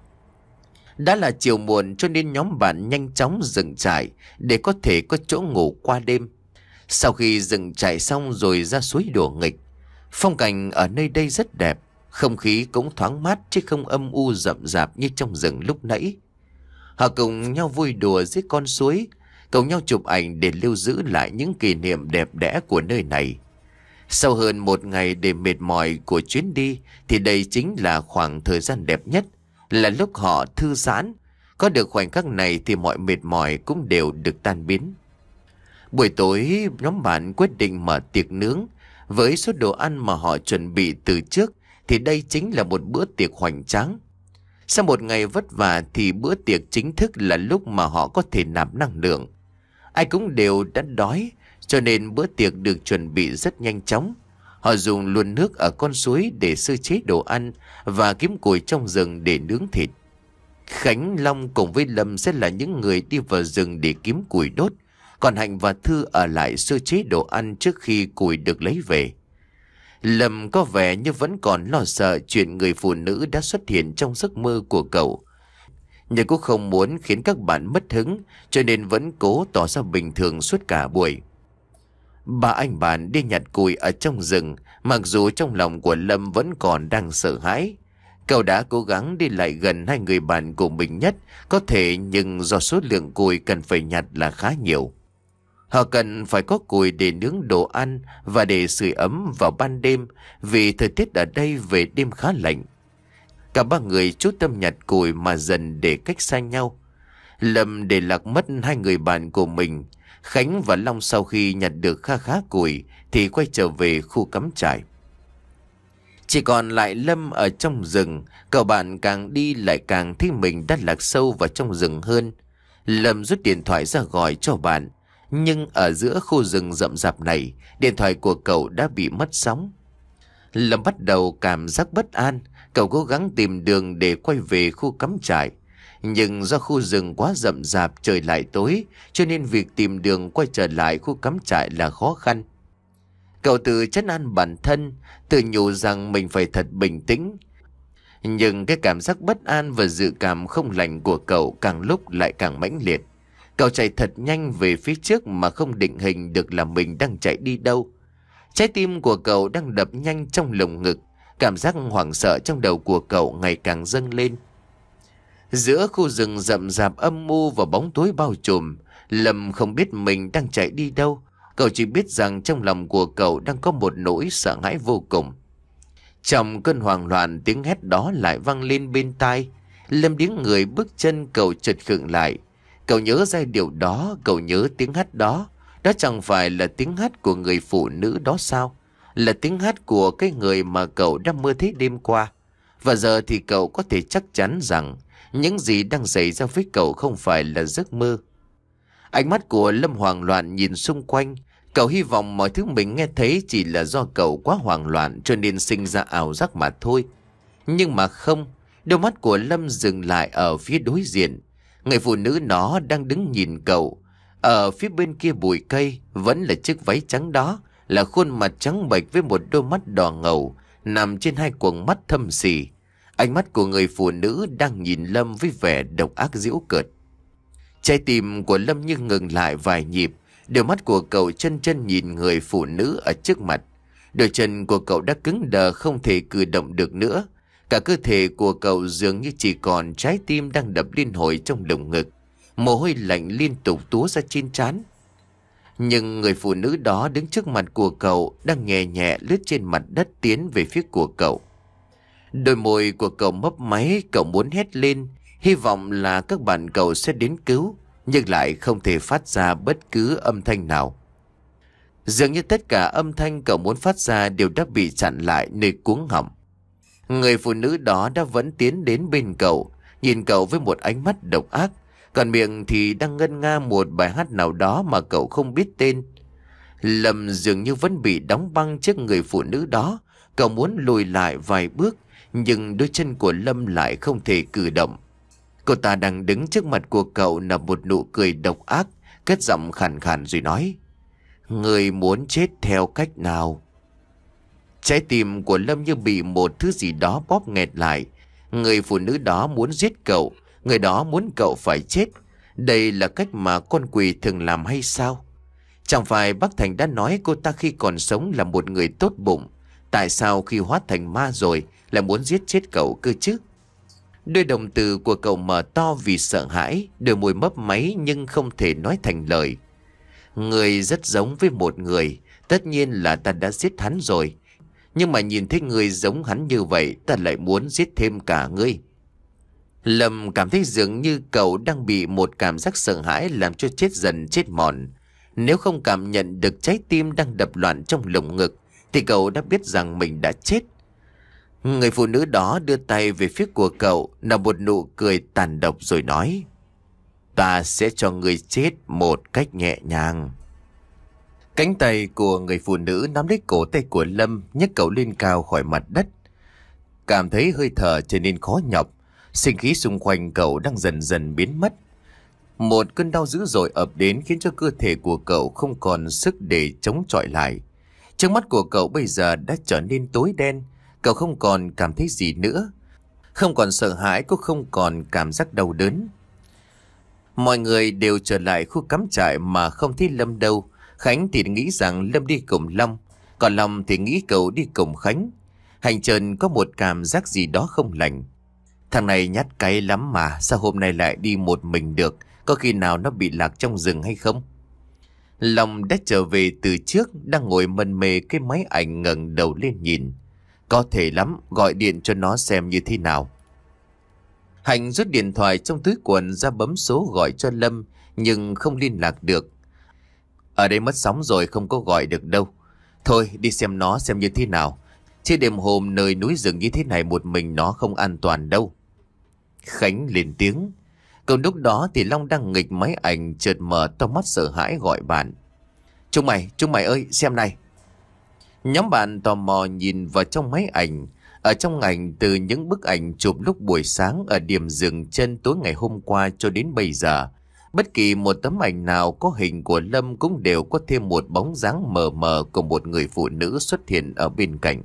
Đã là chiều muộn cho nên nhóm bạn nhanh chóng dựng trại để có thể có chỗ ngủ qua đêm. Sau khi dựng trại xong rồi ra suối đùa nghịch. Phong cảnh ở nơi đây rất đẹp, không khí cũng thoáng mát chứ không âm u rậm rạp như trong rừng lúc nãy. Họ cùng nhau vui đùa dưới con suối, cùng nhau chụp ảnh để lưu giữ lại những kỷ niệm đẹp đẽ của nơi này. Sau hơn một ngày để mệt mỏi của chuyến đi thì đây chính là khoảng thời gian đẹp nhất, là lúc họ thư giãn. Có được khoảnh khắc này thì mọi mệt mỏi cũng đều được tan biến. Buổi tối, nhóm bạn quyết định mở tiệc nướng. Với số đồ ăn mà họ chuẩn bị từ trước thì đây chính là một bữa tiệc hoành tráng. Sau một ngày vất vả thì bữa tiệc chính thức là lúc mà họ có thể nạp năng lượng. Ai cũng đều đã đói, cho nên bữa tiệc được chuẩn bị rất nhanh chóng. Họ dùng luôn nước ở con suối để sơ chế đồ ăn và kiếm củi trong rừng để nướng thịt. Khánh, Long cùng với Lâm sẽ là những người đi vào rừng để kiếm củi đốt, còn Hạnh và Thư ở lại sơ chế đồ ăn trước khi củi được lấy về. Lâm có vẻ như vẫn còn lo sợ chuyện người phụ nữ đã xuất hiện trong giấc mơ của cậu, nhưng cũng không muốn khiến các bạn mất hứng, cho nên vẫn cố tỏ ra bình thường suốt cả buổi. Ba anh bạn đi nhặt củi ở trong rừng, mặc dù trong lòng của Lâm vẫn còn đang sợ hãi. Cậu đã cố gắng đi lại gần hai người bạn của mình nhất có thể, nhưng do số lượng củi cần phải nhặt là khá nhiều. Họ cần phải có củi để nướng đồ ăn và để sưởi ấm vào ban đêm, vì thời tiết ở đây về đêm khá lạnh. Cả ba người chú tâm nhặt củi mà dần để cách xa nhau. Lâm để lạc mất hai người bạn của mình. Khánh và Long sau khi nhặt được kha khá củi thì quay trở về khu cắm trại. Chỉ còn lại Lâm ở trong rừng. Cậu bạn càng đi lại càng thấy mình đã lạc sâu vào trong rừng hơn. Lâm rút điện thoại ra gọi cho bạn, nhưng ở giữa khu rừng rậm rạp này, điện thoại của cậu đã bị mất sóng. Lâm bắt đầu cảm giác bất an. Cậu cố gắng tìm đường để quay về khu cắm trại, nhưng do khu rừng quá rậm rạp, trời lại tối, cho nên việc tìm đường quay trở lại khu cắm trại là khó khăn. Cậu tự trấn an bản thân, tự nhủ rằng mình phải thật bình tĩnh. Nhưng cái cảm giác bất an và dự cảm không lành của cậu càng lúc lại càng mãnh liệt. Cậu chạy thật nhanh về phía trước mà không định hình được là mình đang chạy đi đâu. Trái tim của cậu đang đập nhanh trong lồng ngực. Cảm giác hoảng sợ trong đầu của cậu ngày càng dâng lên. Giữa khu rừng rậm rạp âm mưu và bóng tối bao trùm, Lâm không biết mình đang chạy đi đâu. Cậu chỉ biết rằng trong lòng của cậu đang có một nỗi sợ hãi vô cùng. Trong cơn hoảng loạn, tiếng hét đó lại vang lên bên tai. Lâm điếng người, bước chân cậu chợt khựng lại. Cậu nhớ giai điệu đó, cậu nhớ tiếng hát đó. Đó chẳng phải là tiếng hát của người phụ nữ đó sao? Là tiếng hát của cái người mà cậu đã mơ thấy đêm qua. Và giờ thì cậu có thể chắc chắn rằng những gì đang xảy ra với cậu không phải là giấc mơ. Ánh mắt của Lâm hoảng loạn nhìn xung quanh. Cậu hy vọng mọi thứ mình nghe thấy chỉ là do cậu quá hoảng loạn cho nên sinh ra ảo giác mà thôi. Nhưng mà không, đôi mắt của Lâm dừng lại ở phía đối diện. Người phụ nữ đó đang đứng nhìn cậu. Ở phía bên kia bụi cây vẫn là chiếc váy trắng đó, là khuôn mặt trắng bệch với một đôi mắt đỏ ngầu nằm trên hai quầng mắt thâm sỉ. Ánh mắt của người phụ nữ đang nhìn Lâm với vẻ độc ác giễu cợt. Trái tim của Lâm như ngừng lại vài nhịp. Đôi mắt của cậu chân chân nhìn người phụ nữ ở trước mặt. Đôi chân của cậu đã cứng đờ không thể cử động được nữa. Cả cơ thể của cậu dường như chỉ còn trái tim đang đập liên hồi trong lồng ngực. Mồ hôi lạnh liên tục túa ra trên trán. Nhưng người phụ nữ đó đứng trước mặt của cậu đang nhẹ nhẹ lướt trên mặt đất tiến về phía của cậu. Đôi môi của cậu mấp máy, cậu muốn hét lên, hy vọng là các bạn cậu sẽ đến cứu, nhưng lại không thể phát ra bất cứ âm thanh nào. Dường như tất cả âm thanh cậu muốn phát ra đều đã bị chặn lại nơi cuống họng. Người phụ nữ đó đã vẫn tiến đến bên cậu, nhìn cậu với một ánh mắt độc ác, còn miệng thì đang ngân nga một bài hát nào đó mà cậu không biết tên. Lâm dường như vẫn bị đóng băng trước người phụ nữ đó. Cậu muốn lùi lại vài bước, nhưng đôi chân của Lâm lại không thể cử động. Cô ta đang đứng trước mặt của cậu nở một nụ cười độc ác, cất giọng khàn khàn rồi nói: "Người muốn chết theo cách nào?" Trái tim của Lâm như bị một thứ gì đó bóp nghẹt lại. Người phụ nữ đó muốn giết cậu, người đó muốn cậu phải chết. Đây là cách mà con quỷ thường làm hay sao? Chẳng phải bác Thành đã nói cô ta khi còn sống là một người tốt bụng, tại sao khi hóa thành ma rồi lại muốn giết chết cậu cơ chứ? Đôi đồng tử của cậu mở to vì sợ hãi, đôi môi mấp máy nhưng không thể nói thành lời. Người rất giống với một người, tất nhiên là ta đã giết hắn rồi. Nhưng mà nhìn thấy người giống hắn như vậy, ta lại muốn giết thêm cả ngươi. Lâm cảm thấy dường như cậu đang bị một cảm giác sợ hãi làm cho chết dần chết mòn. Nếu không cảm nhận được trái tim đang đập loạn trong lồng ngực thì cậu đã biết rằng mình đã chết. Người phụ nữ đó đưa tay về phía của cậu, nở một nụ cười tàn độc rồi nói: "Ta sẽ cho người chết một cách nhẹ nhàng." Cánh tay của người phụ nữ nắm lấy cổ tay của Lâm, nhấc cậu lên cao khỏi mặt đất. Cảm thấy hơi thở trở nên khó nhọc, sinh khí xung quanh cậu đang dần dần biến mất. Một cơn đau dữ dội ập đến khiến cho cơ thể của cậu không còn sức để chống chọi lại. Trước mắt của cậu bây giờ đã trở nên tối đen, cậu không còn cảm thấy gì nữa. Không còn sợ hãi, cũng không còn cảm giác đau đớn. Mọi người đều trở lại khu cắm trại mà không thấy Lâm đâu. Khánh thì nghĩ rằng Lâm đi cùng Long, còn Long thì nghĩ cậu đi cùng Khánh. Hành trần có một cảm giác gì đó không lành. Thằng này nhát cái lắm mà, sao hôm nay lại đi một mình được? Có khi nào nó bị lạc trong rừng hay không? Long đã trở về từ trước, đang ngồi mân mê cái máy ảnh, ngẩng đầu lên nhìn. Có thể lắm, gọi điện cho nó xem như thế nào. Hạnh rút điện thoại trong túi quần ra bấm số gọi cho Lâm, nhưng không liên lạc được. Ở đây mất sóng rồi, không có gọi được đâu. Thôi đi xem nó xem như thế nào. Chứ đêm hôm nơi núi rừng như thế này một mình nó không an toàn đâu. Khánh lên tiếng. Còn lúc đó thì Long đang nghịch máy ảnh, chợt mở to mắt sợ hãi gọi bạn: "Chúng mày, chúng mày ơi, xem này." Nhóm bạn tò mò nhìn vào trong máy ảnh. Ở trong ảnh, từ những bức ảnh chụp lúc buổi sáng ở điểm dừng chân tối ngày hôm qua cho đến bây giờ, bất kỳ một tấm ảnh nào có hình của Lâm cũng đều có thêm một bóng dáng mờ mờ của một người phụ nữ xuất hiện ở bên cạnh.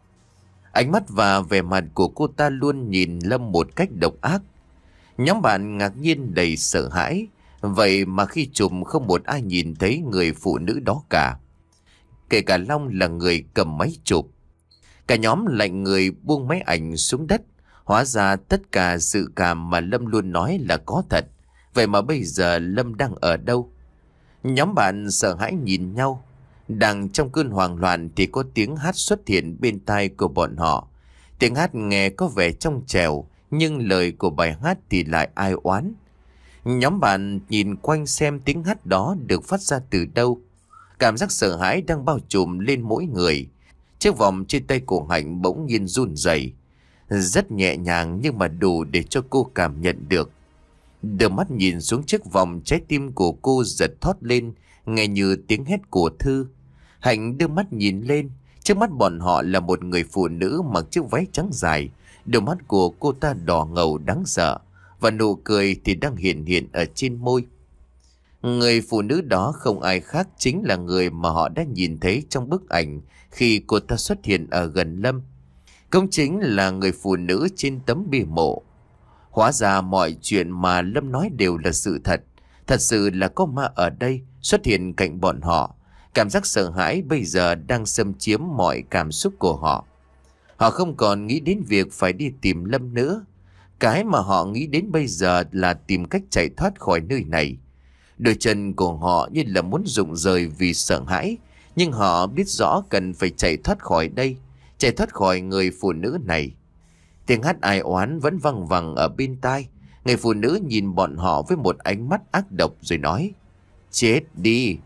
Ánh mắt và vẻ mặt của cô ta luôn nhìn Lâm một cách độc ác. Nhóm bạn ngạc nhiên đầy sợ hãi. Vậy mà khi chụp không một ai nhìn thấy người phụ nữ đó cả, kể cả Long là người cầm máy chụp. Cả nhóm lạnh người buông máy ảnh xuống đất. Hóa ra tất cả sự cảm mà Lâm luôn nói là có thật. Vậy mà bây giờ Lâm đang ở đâu? Nhóm bạn sợ hãi nhìn nhau. Đang trong cơn hoang loạn thì có tiếng hát xuất hiện bên tai của bọn họ. Tiếng hát nghe có vẻ trong trẻo, nhưng lời của bài hát thì lại ai oán. Nhóm bạn nhìn quanh xem tiếng hát đó được phát ra từ đâu. Cảm giác sợ hãi đang bao trùm lên mỗi người. Chiếc vòng trên tay của Hạnh bỗng nhiên run rẩy, rất nhẹ nhàng nhưng mà đủ để cho cô cảm nhận được. Đưa mắt nhìn xuống chiếc vòng, trái tim của cô giật thót lên, nghe như tiếng hét của Thư. Hạnh đưa mắt nhìn lên, trước mắt bọn họ là một người phụ nữ mặc chiếc váy trắng dài. Đôi mắt của cô ta đỏ ngầu đáng sợ, và nụ cười thì đang hiện hiện ở trên môi. Người phụ nữ đó không ai khác chính là người mà họ đã nhìn thấy trong bức ảnh khi cô ta xuất hiện ở gần Lâm. Cũng chính là người phụ nữ trên tấm bia mộ. Hóa ra mọi chuyện mà Lâm nói đều là sự thật. Thật sự là có ma ở đây xuất hiện cạnh bọn họ. Cảm giác sợ hãi bây giờ đang xâm chiếm mọi cảm xúc của họ. Họ không còn nghĩ đến việc phải đi tìm Lâm nữa. Cái mà họ nghĩ đến bây giờ là tìm cách chạy thoát khỏi nơi này. Đôi chân của họ như là muốn rụng rời vì sợ hãi. Nhưng họ biết rõ cần phải chạy thoát khỏi đây, chạy thoát khỏi người phụ nữ này. Tiếng hát ai oán vẫn văng vẳng ở bên tai. Người phụ nữ nhìn bọn họ với một ánh mắt ác độc rồi nói: "Chết đi."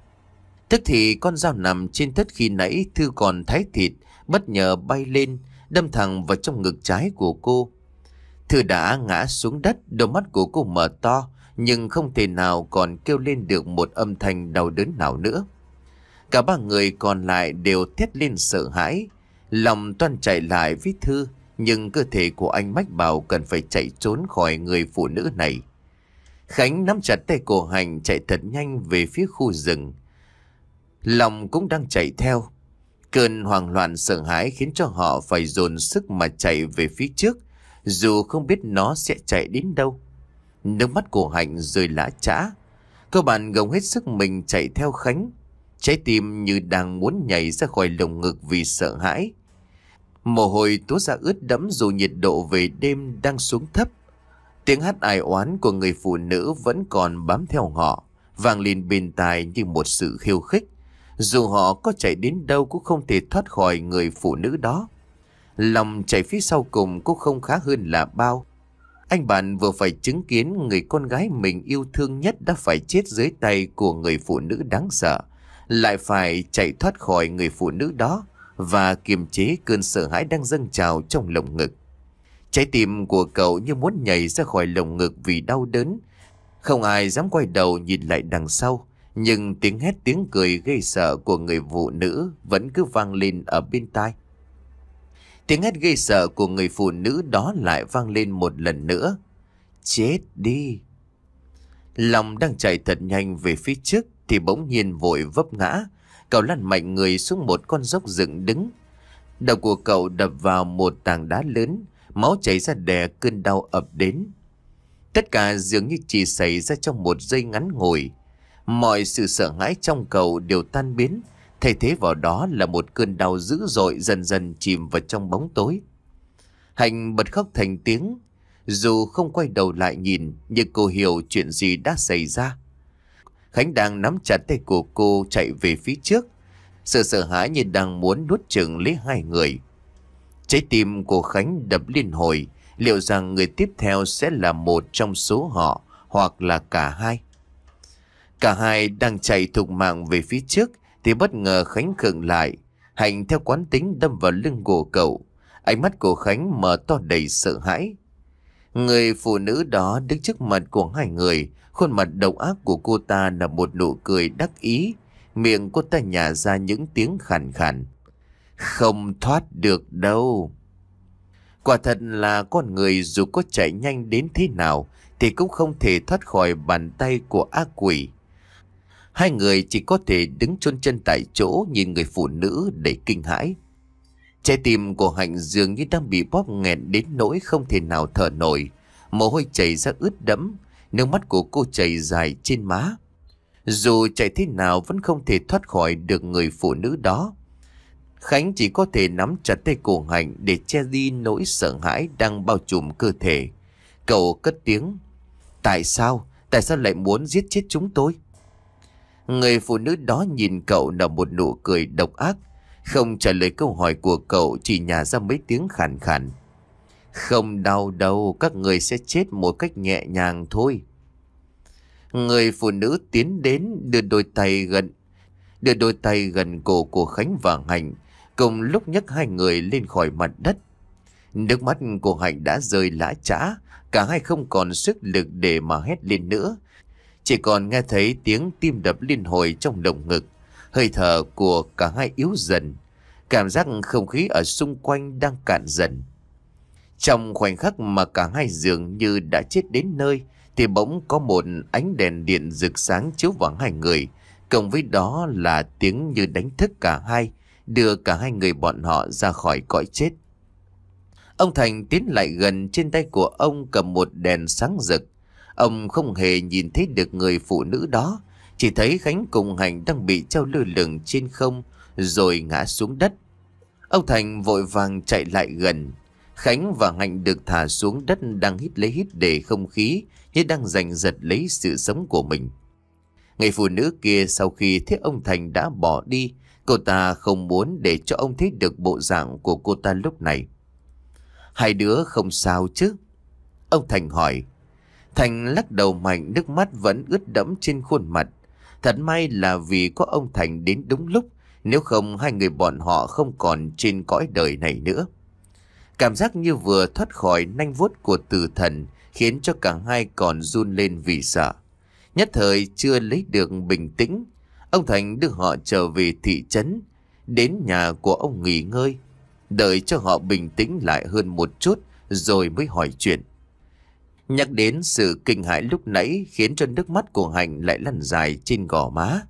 Tức thì con dao nằm trên thớt khi nãy Thư còn thái thịt bất ngờ bay lên, đâm thẳng vào trong ngực trái của cô. Thư đã ngã xuống đất, đôi mắt của cô mở to, nhưng không thể nào còn kêu lên được một âm thanh đau đớn nào nữa. Cả ba người còn lại đều thét lên sợ hãi. Lòng toan chạy lại với Thư, nhưng cơ thể của anh mách bảo cần phải chạy trốn khỏi người phụ nữ này. Khánh nắm chặt tay của Hành chạy thật nhanh về phía khu rừng. Lòng cũng đang chạy theo. Cơn hoang loạn sợ hãi khiến cho họ phải dồn sức mà chạy về phía trước, dù không biết nó sẽ chạy đến đâu. Nước mắt của Hạnh rơi lã chã. Cô bạn gồng hết sức mình chạy theo Khánh. Trái tim như đang muốn nhảy ra khỏi lồng ngực vì sợ hãi. Mồ hôi túa ra ướt đẫm dù nhiệt độ về đêm đang xuống thấp. Tiếng hát ai oán của người phụ nữ vẫn còn bám theo họ, vang lên bên tai như một sự khiêu khích. Dù họ có chạy đến đâu cũng không thể thoát khỏi người phụ nữ đó. Lòng chạy phía sau cùng cũng không khá hơn là bao. Anh bạn vừa phải chứng kiến người con gái mình yêu thương nhất đã phải chết dưới tay của người phụ nữ đáng sợ, lại phải chạy thoát khỏi người phụ nữ đó, và kiềm chế cơn sợ hãi đang dâng trào trong lồng ngực. Trái tim của cậu như muốn nhảy ra khỏi lồng ngực vì đau đớn. Không ai dám quay đầu nhìn lại đằng sau, nhưng tiếng hét tiếng cười gây sợ của người phụ nữ vẫn cứ vang lên ở bên tai. Tiếng hét gây sợ của người phụ nữ đó lại vang lên một lần nữa. Chết đi! Lòng đang chạy thật nhanh về phía trước thì bỗng nhiên vội vấp ngã. Cậu lăn mạnh người xuống một con dốc dựng đứng. Đầu của cậu đập vào một tảng đá lớn, máu chảy ra đè cơn đau ập đến. Tất cả dường như chỉ xảy ra trong một giây ngắn ngủi. Mọi sự sợ hãi trong cậu đều tan biến, thay thế vào đó là một cơn đau dữ dội dần dần chìm vào trong bóng tối. Hạnh bật khóc thành tiếng. Dù không quay đầu lại nhìn, nhưng cô hiểu chuyện gì đã xảy ra. Khánh đang nắm chặt tay của cô chạy về phía trước. Sự sợ hãi như đang muốn nuốt chửng lấy hai người. Trái tim của Khánh đập liên hồi. Liệu rằng người tiếp theo sẽ là một trong số họ, hoặc là cả hai? Cả hai đang chạy thục mạng về phía trước thì bất ngờ Khánh khựng lại. Hạnh theo quán tính đâm vào lưng của cậu. Ánh mắt của Khánh mở to đầy sợ hãi. Người phụ nữ đó đứng trước mặt của hai người. Khuôn mặt độc ác của cô ta là một nụ cười đắc ý. Miệng cô ta nhả ra những tiếng khàn khàn. Không thoát được đâu. Quả thật là con người dù có chạy nhanh đến thế nào thì cũng không thể thoát khỏi bàn tay của ác quỷ. Hai người chỉ có thể đứng chôn chân tại chỗ nhìn người phụ nữ đầy kinh hãi. Trái tim của Hạnh dường như đang bị bóp nghẹn đến nỗi không thể nào thở nổi. Mồ hôi chảy ra ướt đẫm, nước mắt của cô chảy dài trên má. Dù chạy thế nào vẫn không thể thoát khỏi được người phụ nữ đó. Khánh chỉ có thể nắm chặt tay của Hạnh để che đi nỗi sợ hãi đang bao trùm cơ thể. Cậu cất tiếng. Tại sao? Tại sao lại muốn giết chết chúng tôi? Người phụ nữ đó nhìn cậu nở một nụ cười độc ác. Không trả lời câu hỏi của cậu, chỉ nhả ra mấy tiếng khàn khàn. Không đau đâu, các người sẽ chết một cách nhẹ nhàng thôi. Người phụ nữ tiến đến đưa đôi tay gần đưa đôi tay gần cổ của Khánh và Hạnh, cùng lúc nhấc hai người lên khỏi mặt đất. Nước mắt của Hạnh đã rơi lã chã, cả hai không còn sức lực để mà hét lên nữa. Chỉ còn nghe thấy tiếng tim đập liên hồi trong lồng ngực. Hơi thở của cả hai yếu dần. Cảm giác không khí ở xung quanh đang cạn dần. Trong khoảnh khắc mà cả hai dường như đã chết đến nơi thì bỗng có một ánh đèn điện rực sáng chiếu vào hai người. Cộng với đó là tiếng như đánh thức cả hai, đưa cả hai người bọn họ ra khỏi cõi chết. Ông Thành tiến lại gần, trên tay của ông cầm một đèn sáng rực. Ông không hề nhìn thấy được người phụ nữ đó, chỉ thấy Khánh cùng Hạnh đang bị treo lơ lửng trên không rồi ngã xuống đất. Ông Thành vội vàng chạy lại gần. Khánh và Hạnh được thả xuống đất đang hít lấy hít để không khí, như đang giành giật lấy sự sống của mình. Người phụ nữ kia sau khi thấy ông Thành đã bỏ đi, cô ta không muốn để cho ông thấy được bộ dạng của cô ta lúc này. Hai đứa không sao chứ? Ông Thành hỏi. Thành lắc đầu mạnh, nước mắt vẫn ướt đẫm trên khuôn mặt. Thật may là vì có ông Thành đến đúng lúc, nếu không hai người bọn họ không còn trên cõi đời này nữa. Cảm giác như vừa thoát khỏi nanh vuốt của tử thần khiến cho cả hai còn run lên vì sợ. Nhất thời chưa lấy được bình tĩnh, ông Thành đưa họ trở về thị trấn, đến nhà của ông nghỉ ngơi, đợi cho họ bình tĩnh lại hơn một chút rồi mới hỏi chuyện. Nhắc đến sự kinh hãi lúc nãy khiến cho nước mắt của Hạnh lại lăn dài trên gò má.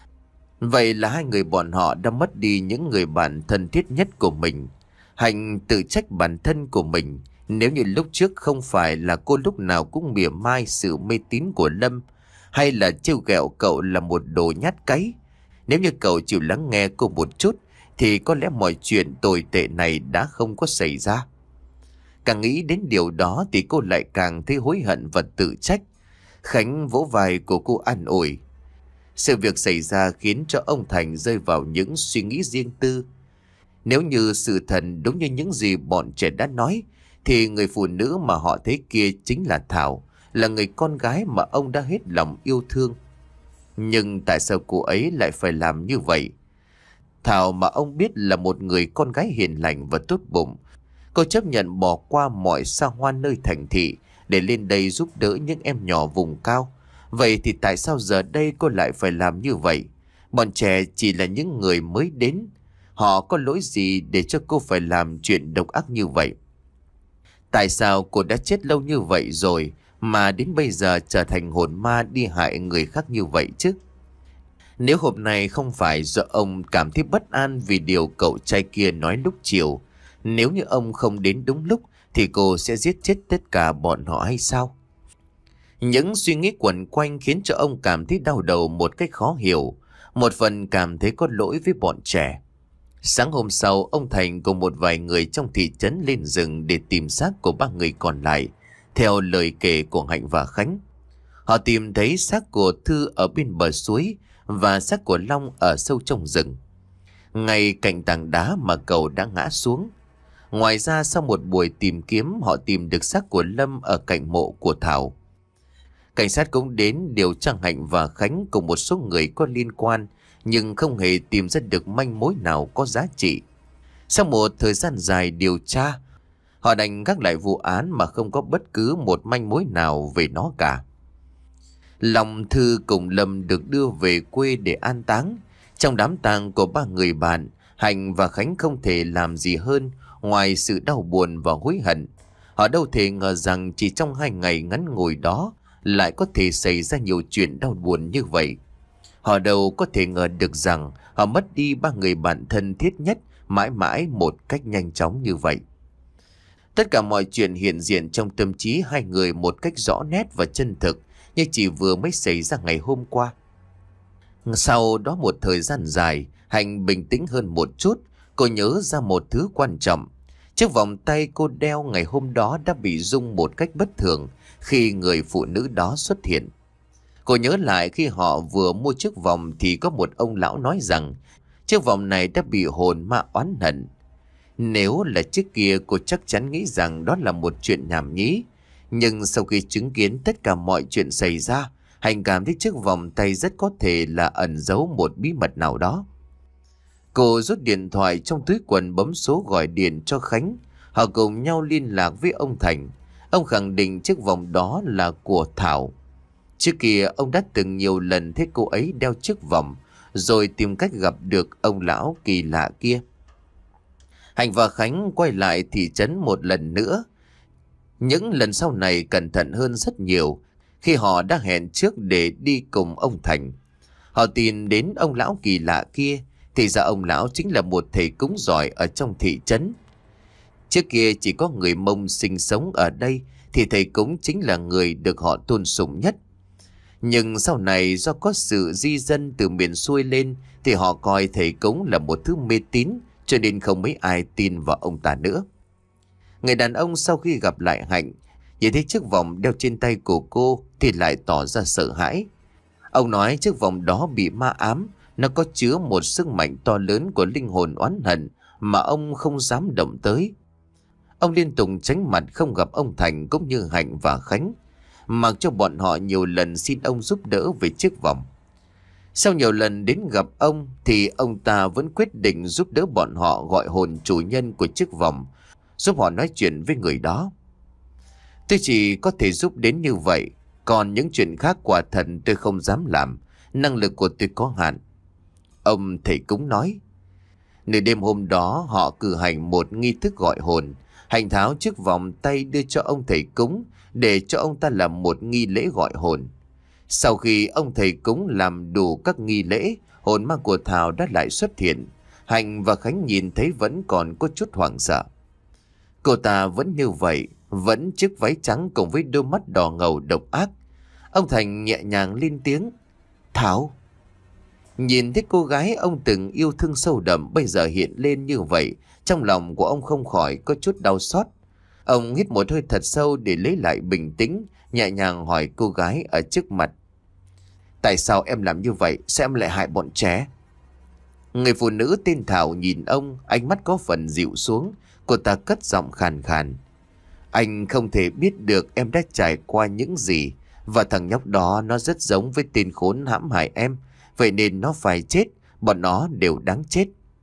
Vậy là hai người bọn họ đã mất đi những người bạn thân thiết nhất của mình. Hạnh tự trách bản thân của mình. Nếu như lúc trước không phải là cô lúc nào cũng mỉa mai sự mê tín của Lâm, hay là trêu ghẹo cậu là một đồ nhát cáy, nếu như cậu chịu lắng nghe cô một chút thì có lẽ mọi chuyện tồi tệ này đã không có xảy ra. Càng nghĩ đến điều đó thì cô lại càng thấy hối hận và tự trách. Khánh vỗ vai của cô an ủi. Sự việc xảy ra khiến cho ông Thành rơi vào những suy nghĩ riêng tư. Nếu như sự thật đúng như những gì bọn trẻ đã nói, thì người phụ nữ mà họ thấy kia chính là Thảo, là người con gái mà ông đã hết lòng yêu thương. Nhưng tại sao cô ấy lại phải làm như vậy? Thảo mà ông biết là một người con gái hiền lành và tốt bụng. Cô chấp nhận bỏ qua mọi xa hoa nơi thành thị để lên đây giúp đỡ những em nhỏ vùng cao. Vậy thì tại sao giờ đây cô lại phải làm như vậy? Bọn trẻ chỉ là những người mới đến. Họ có lỗi gì để cho cô phải làm chuyện độc ác như vậy? Tại sao cô đã chết lâu như vậy rồi mà đến bây giờ trở thành hồn ma đi hại người khác như vậy chứ? Nếu hôm nay không phải do ông cảm thấy bất an vì điều cậu trai kia nói lúc chiều, nếu như ông không đến đúng lúc thì cô sẽ giết chết tất cả bọn họ hay sao? Những suy nghĩ quẩn quanh khiến cho ông cảm thấy đau đầu một cách khó hiểu, một phần cảm thấy có lỗi với bọn trẻ. Sáng hôm sau, ông Thành cùng một vài người trong thị trấn lên rừng để tìm xác của ba người còn lại, theo lời kể của Hạnh và Khánh. Họ tìm thấy xác của Thư ở bên bờ suối và xác của Long ở sâu trong rừng, ngay cạnh tảng đá mà cậu đã ngã xuống. Ngoài ra, sau một buổi tìm kiếm, họ tìm được xác của Lâm ở cạnh mộ của Thảo. Cảnh sát cũng đến điều tra Hạnh và Khánh cùng một số người có liên quan, nhưng không hề tìm ra được manh mối nào có giá trị. Sau một thời gian dài điều tra, họ đành gác lại vụ án mà không có bất cứ một manh mối nào về nó cả. Long, Thư cùng Lâm được đưa về quê để an táng. Trong đám tang của ba người bạn, Hạnh và Khánh không thể làm gì hơn ngoài sự đau buồn và hối hận. Họ đâu thể ngờ rằng chỉ trong hai ngày ngắn ngủi đó lại có thể xảy ra nhiều chuyện đau buồn như vậy. Họ đâu có thể ngờ được rằng họ mất đi ba người bạn thân thiết nhất mãi mãi một cách nhanh chóng như vậy. Tất cả mọi chuyện hiện diện trong tâm trí hai người một cách rõ nét và chân thực, như chỉ vừa mới xảy ra ngày hôm qua. Sau đó một thời gian dài, Hạnh bình tĩnh hơn một chút. Cô nhớ ra một thứ quan trọng. Chiếc vòng tay cô đeo ngày hôm đó đã bị rung một cách bất thường khi người phụ nữ đó xuất hiện. Cô nhớ lại khi họ vừa mua chiếc vòng thì có một ông lão nói rằng chiếc vòng này đã bị hồn ma oán hận. Nếu là chiếc kia, cô chắc chắn nghĩ rằng đó là một chuyện nhảm nhí. Nhưng sau khi chứng kiến tất cả mọi chuyện xảy ra, Hạnh cảm thấy chiếc vòng tay rất có thể là ẩn giấu một bí mật nào đó. Cô rút điện thoại trong túi quần bấm số gọi điện cho Khánh. Họ cùng nhau liên lạc với ông Thành. Ông khẳng định chiếc vòng đó là của Thảo. Trước kia ông đã từng nhiều lần thấy cô ấy đeo chiếc vòng, rồi tìm cách gặp được ông lão kỳ lạ kia. Hạnh và Khánh quay lại thị trấn một lần nữa. Những lần sau này cẩn thận hơn rất nhiều khi họ đã hẹn trước để đi cùng ông Thành. Họ tìm đến ông lão kỳ lạ kia, thì ra ông lão chính là một thầy cúng giỏi ở trong thị trấn. Trước kia chỉ có người Mông sinh sống ở đây thì thầy cúng chính là người được họ tôn sùng nhất. Nhưng sau này do có sự di dân từ miền xuôi lên thì họ coi thầy cúng là một thứ mê tín, cho nên không mấy ai tin vào ông ta nữa. Người đàn ông sau khi gặp lại Hạnh, nhìn thấy chiếc vòng đeo trên tay của cô thì lại tỏ ra sợ hãi. Ông nói chiếc vòng đó bị ma ám, nó có chứa một sức mạnh to lớn của linh hồn oán hận mà ông không dám động tới. Ông liên tục tránh mặt không gặp ông Thành cũng như Hạnh và Khánh, mặc cho bọn họ nhiều lần xin ông giúp đỡ về chiếc vòng. Sau nhiều lần đến gặp ông thì ông ta vẫn quyết định giúp đỡ bọn họ gọi hồn chủ nhân của chiếc vòng, giúp họ nói chuyện với người đó. Tôi chỉ có thể giúp đến như vậy, còn những chuyện khác quả thật tôi không dám làm, năng lực của tôi có hạn. Ông thầy cúng nói. Nửa đêm hôm đó họ cử hành một nghi thức gọi hồn. Hạnh tháo chiếc vòng tay đưa cho ông thầy cúng để cho ông ta làm một nghi lễ gọi hồn. Sau khi ông thầy cúng làm đủ các nghi lễ, hồn ma của Thảo đã lại xuất hiện. Hạnh và Khánh nhìn thấy vẫn còn có chút hoảng sợ. Cô ta vẫn như vậy, vẫn chiếc váy trắng cùng với đôi mắt đỏ ngầu độc ác. Ông Thành nhẹ nhàng lên tiếng. Thảo. Nhìn thấy cô gái ông từng yêu thương sâu đậm bây giờ hiện lên như vậy, trong lòng của ông không khỏi có chút đau xót. Ông hít một hơi thật sâu để lấy lại bình tĩnh, nhẹ nhàng hỏi cô gái ở trước mặt. Tại sao em làm như vậy? Sao em lại hại bọn trẻ? Người phụ nữ tên Thảo nhìn ông, ánh mắt có phần dịu xuống. Cô ta cất giọng khàn khàn. Anh không thể biết được em đã trải qua những gì, và thằng nhóc đó nó rất giống với tên khốn hãm hại em. Vậy nên nó phải chết, bọn nó đều đáng chết.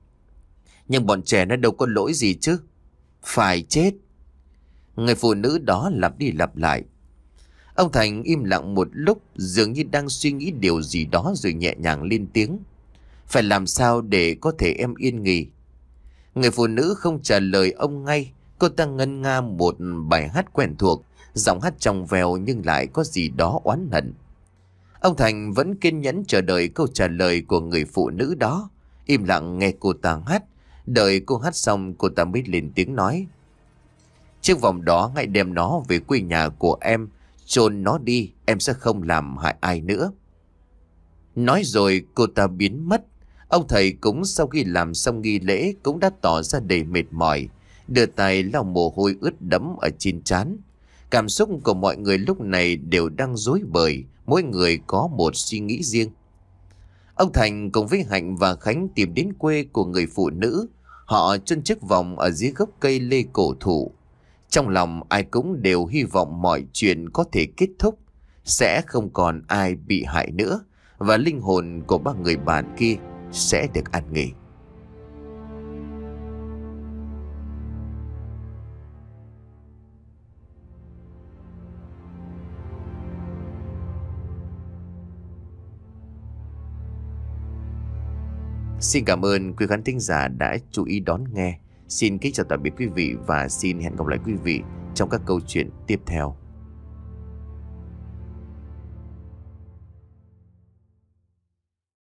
Nhưng bọn trẻ nó đâu có lỗi gì chứ. Phải chết. Người phụ nữ đó lặp đi lặp lại. Ông Thành im lặng một lúc, dường như đang suy nghĩ điều gì đó rồi nhẹ nhàng lên tiếng. Phải làm sao để có thể em yên nghỉ? Người phụ nữ không trả lời ông ngay. Cô ta ngân nga một bài hát quen thuộc, giọng hát trong veo nhưng lại có gì đó oán hận. Ông Thành vẫn kiên nhẫn chờ đợi câu trả lời của người phụ nữ đó, im lặng nghe cô ta hát. Đợi cô hát xong, cô ta mới lên tiếng nói. Chiếc vòng đó hãy đem nó về quê nhà của em, chôn nó đi, em sẽ không làm hại ai nữa. Nói rồi cô ta biến mất. Ông thầy cũng sau khi làm xong nghi lễ cũng đã tỏ ra đầy mệt mỏi, đưa tay lau mồ hôi ướt đẫm ở trên trán. Cảm xúc của mọi người lúc này đều đang rối bời, mỗi người có một suy nghĩ riêng. Ông Thành cùng với Hạnh và Khánh tìm đến quê của người phụ nữ. Họ chôn chiếc vòng ở dưới gốc cây lê cổ thụ. Trong lòng ai cũng đều hy vọng mọi chuyện có thể kết thúc, sẽ không còn ai bị hại nữa, và linh hồn của ba người bạn kia sẽ được an nghỉ. Xin cảm ơn quý khán thính giả đã chú ý đón nghe. Xin kính chào tạm biệt quý vị và xin hẹn gặp lại quý vị trong các câu chuyện tiếp theo.